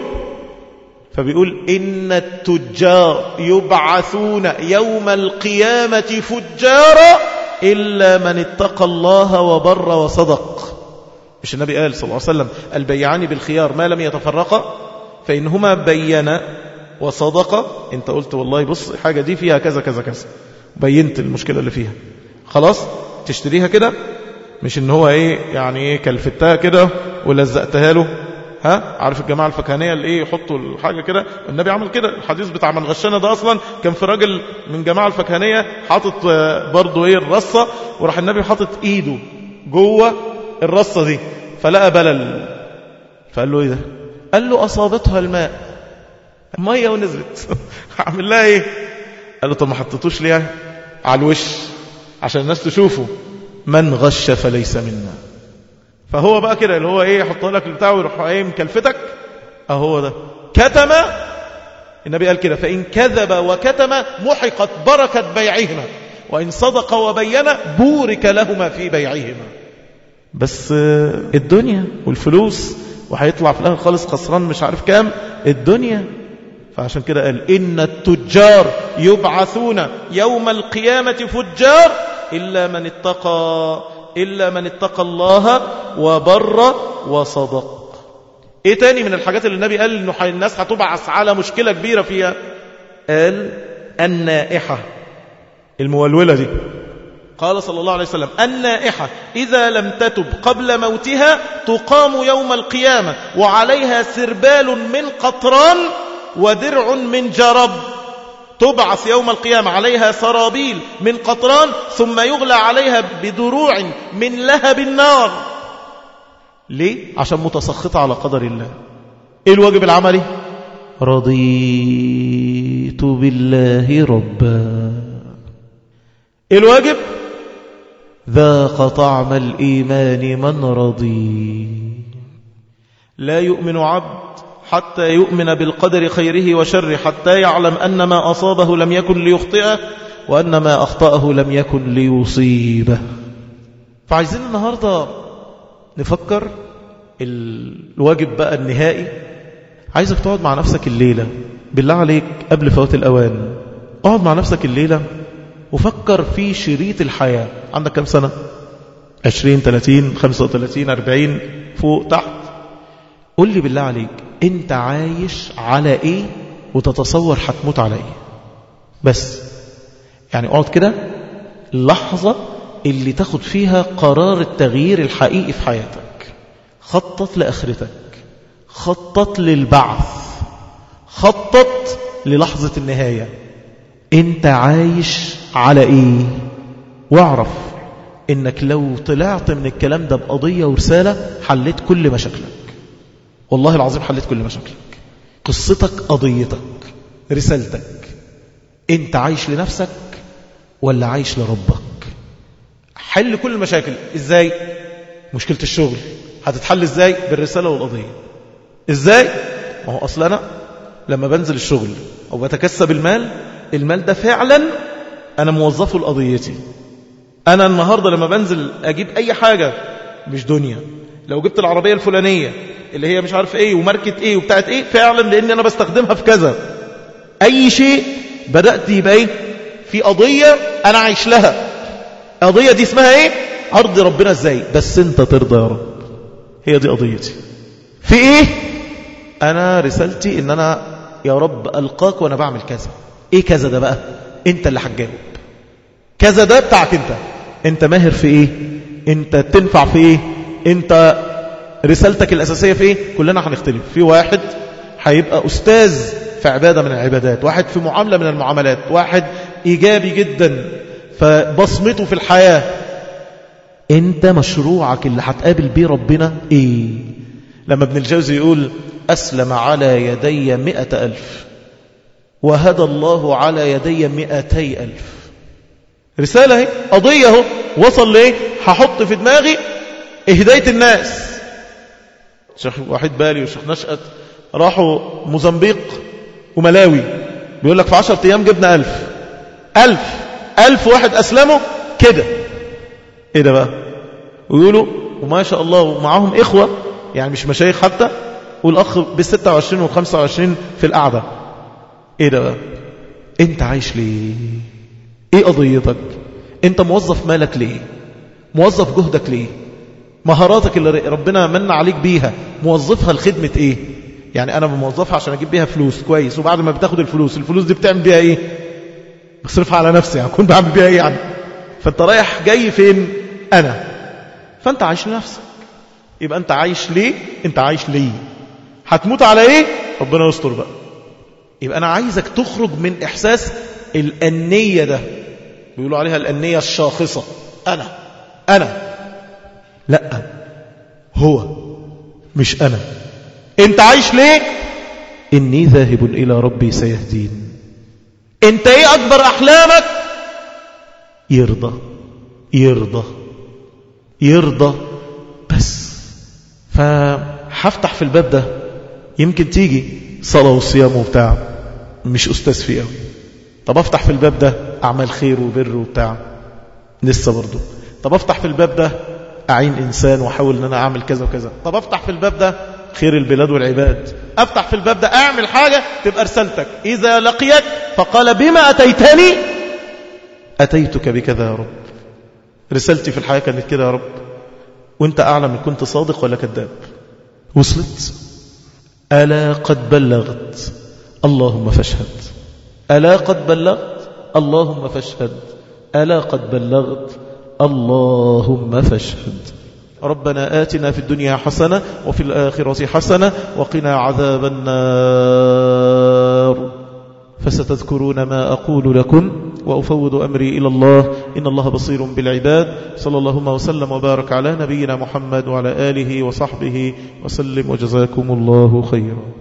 فبيقول إن التجار يبعثون يوم القيامة فجارا إلا من اتقى الله وبر وصدق. مش النبي قال صلى الله عليه وسلم البيعان بالخيار ما لم يتفرقا، فإنهما بينا وصدقا. انت قلت والله بص حاجة دي فيها كذا كذا كذا، بينت المشكلة اللي فيها، خلاص تشتريها كده، مش ان هو ايه يعني ايه كلفتها كده ولزقتها له. ها عارف الجماعة الفكهانية اللي ايه يحطوا الحاجة كده، النبي عمل كده. الحديث بتاع من غشنا ده اصلا كان في راجل من جماعة الفكهانية حاطط برضو ايه الرصة، وراح النبي حاطط ايده جوه الرصة دي فلقى بلل، فقال له ايه ده؟ قال له اصابتها الماء، مية ونزلت. عمل لها ايه؟ قال له طب ما حطيتوش ليه على الوش عشان الناس تشوفه؟ من غش فليس منا. فهو بقى كده اللي هو ايه يحطها لك البتاع ويروح ايه مكلفتك، اهو ده كتم. النبي قال كده فإن كذب وكتم محقت بركة بيعهما وإن صدق وبين بورك لهما في بيعهما. بس الدنيا والفلوس، وهيطلع في الآخر خالص خسران مش عارف كام الدنيا. فعشان كده قال إن التجار يبعثون يوم القيامة فجار إلا من اتقى إلا من اتقى الله وبر وصدق. ايه تاني من الحاجات اللي النبي قال انه الناس هتبعث على مشكلة كبيرة فيها؟ قال النائحة المولولة دي. قال صلى الله عليه وسلم النائحة إذا لم تتب قبل موتها تقام يوم القيامة وعليها سربال من قطران ودرع من جرب. تبعث يوم القيامة عليها سرابيل من قطران ثم يغلى عليها بدروع من لهب النار. ليه؟ عشان متسخطة على قدر الله. ايه الواجب العملي؟ رضيت بالله ربا. ايه الواجب؟ ذاق طعم الإيمان من رضي. لا يؤمن عبد حتى يؤمن بالقدر خيره وشره، حتى يعلم أن ما أصابه لم يكن ليخطئه وأن ما أخطأه لم يكن ليصيبه. فعايزين النهاردة نفكر الواجب بقى النهائي. عايزك تقعد مع نفسك الليلة بالله عليك قبل فوات الأوان. اقعد مع نفسك الليلة وفكر في شريط الحياة. عندك كم سنة؟ عشرين ثلاثين خمسة وثلاثين أربعين فوق تحت. قل لي بالله عليك انت عايش على ايه وتتصور هتموت على ايه؟ بس يعني اقعد كده اللحظة اللي تاخد فيها قرار التغيير الحقيقي في حياتك. خطط لآخرتك، خطط للبعث، خطط للحظة النهاية. انت عايش على ايه؟ واعرف انك لو طلعت من الكلام ده بقضية ورسالة حليت كل مشاكلك. والله العظيم حليت كل مشاكلك. قصتك، قضيتك، رسالتك. انت عايش لنفسك ولا عايش لربك؟ حل كل المشاكل. ازاي؟ مشكلة الشغل هتتحل ازاي؟ بالرسالة والقضية. ازاي؟ ما هو اصلا انا لما بنزل الشغل او بتكسب المال، المال ده فعلا انا موظفه لقضيتي. انا النهاردة لما بنزل اجيب اي حاجة مش دنيا، لو جبت العربية الفلانية اللي هي مش عارف ايه وماركة ايه وبتاعت ايه فعلا لان انا بستخدمها في كذا. اي شيء بدأت يبقى ايه في قضية انا عايش لها. قضية دي اسمها ايه؟ ارضي ربنا ازاي بس انت ترضى يا رب. هي دي قضيتي. في ايه؟ انا رسالتي ان انا يا رب ألقاك وأنا بعمل كذا. إيه كذا ده بقى؟ أنت اللي هتجاوب. كذا ده بتاعك أنت. أنت ماهر في إيه؟ أنت تنفع في إيه؟ أنت رسالتك الأساسية في إيه؟ كلنا هنختلف. في واحد هيبقى أستاذ في عبادة من العبادات، واحد في معاملة من المعاملات، واحد إيجابي جدا فبصمته في الحياة. أنت مشروعك اللي هتقابل بيه ربنا إيه؟ لما ابن الجوزي يقول أسلم على يدي مئة ألف وهدى الله على يدي مئتي ألف. رسالة هي قضية هو وصل ليه؟ هحط في دماغي هداية الناس. شيخ واحد بالي وشيخ نشأت راحوا موزمبيق وملاوي، بيقول لك في عشرة أيام جبنا ألف ألف ألف واحد أسلموا كده. إيه ده بقى؟ ويقولوا وما شاء الله ومعهم إخوة يعني مش مشايخ حتى، والأخ بالستة وعشرين والخمسة وعشرين في القعدة. إيه ده بقى؟ أنت عايش ليه؟ إيه قضيتك؟ أنت موظف مالك ليه؟ موظف جهدك ليه؟ مهاراتك اللي ربنا من عليك بيها موظفها لخدمة إيه؟ يعني أنا موظفها عشان أجيب بيها فلوس كويس، وبعد ما بتاخد الفلوس الفلوس دي بتعمل بيها إيه؟ بصرفها على نفسي، يعني أكون بعمل بيها إيه يعني؟ فأنت رايح جاي فين؟ أنا. فأنت عايش لنفسك. يبقى أنت عايش ليه؟ أنت عايش ليه؟ هتموت على إيه؟ ربنا يستر بقى. يبقى أنا عايزك تخرج من إحساس الأنية ده، بيقولوا عليها الأنية الشاخصة. أنا أنا لا، هو مش أنا. أنت عايش ليه؟ إني ذاهب إلى ربي سيهدين. أنت إيه أكبر أحلامك؟ يرضى يرضى يرضى بس. فهفتح في الباب ده، يمكن تيجي صلاة وصيام وبتاع، مش أستاذ فيه قوي. طب أفتح في الباب ده أعمال خير وبر وبتاع، لسه برضو. طب أفتح في الباب ده أعين إنسان وأحاول أن أنا أعمل كذا وكذا. طب أفتح في الباب ده خير البلاد والعباد. أفتح في الباب ده أعمل حاجة تبقى رسالتك. إذا لقيت فقال بما أتيتني أتيتك بكذا يا رب. رسالتي في الحياة كانت كده يا رب، وانت أعلم إن كنت صادق ولا كذاب. وصلت؟ ألا قد بلغت اللهم فاشهد. ألا قد بلغت اللهم فاشهد. ألا قد بلغت اللهم فاشهد. ربنا آتنا في الدنيا حسنة وفي الآخرة حسنة وقنا عذاب النار. فستذكرون ما أقول لكم وأفوض أمري إلى الله إن الله بصير بالعباد. صلى الله وسلم وبارك على نبينا محمد وعلى آله وصحبه وسلم، وجزاكم الله خيرا.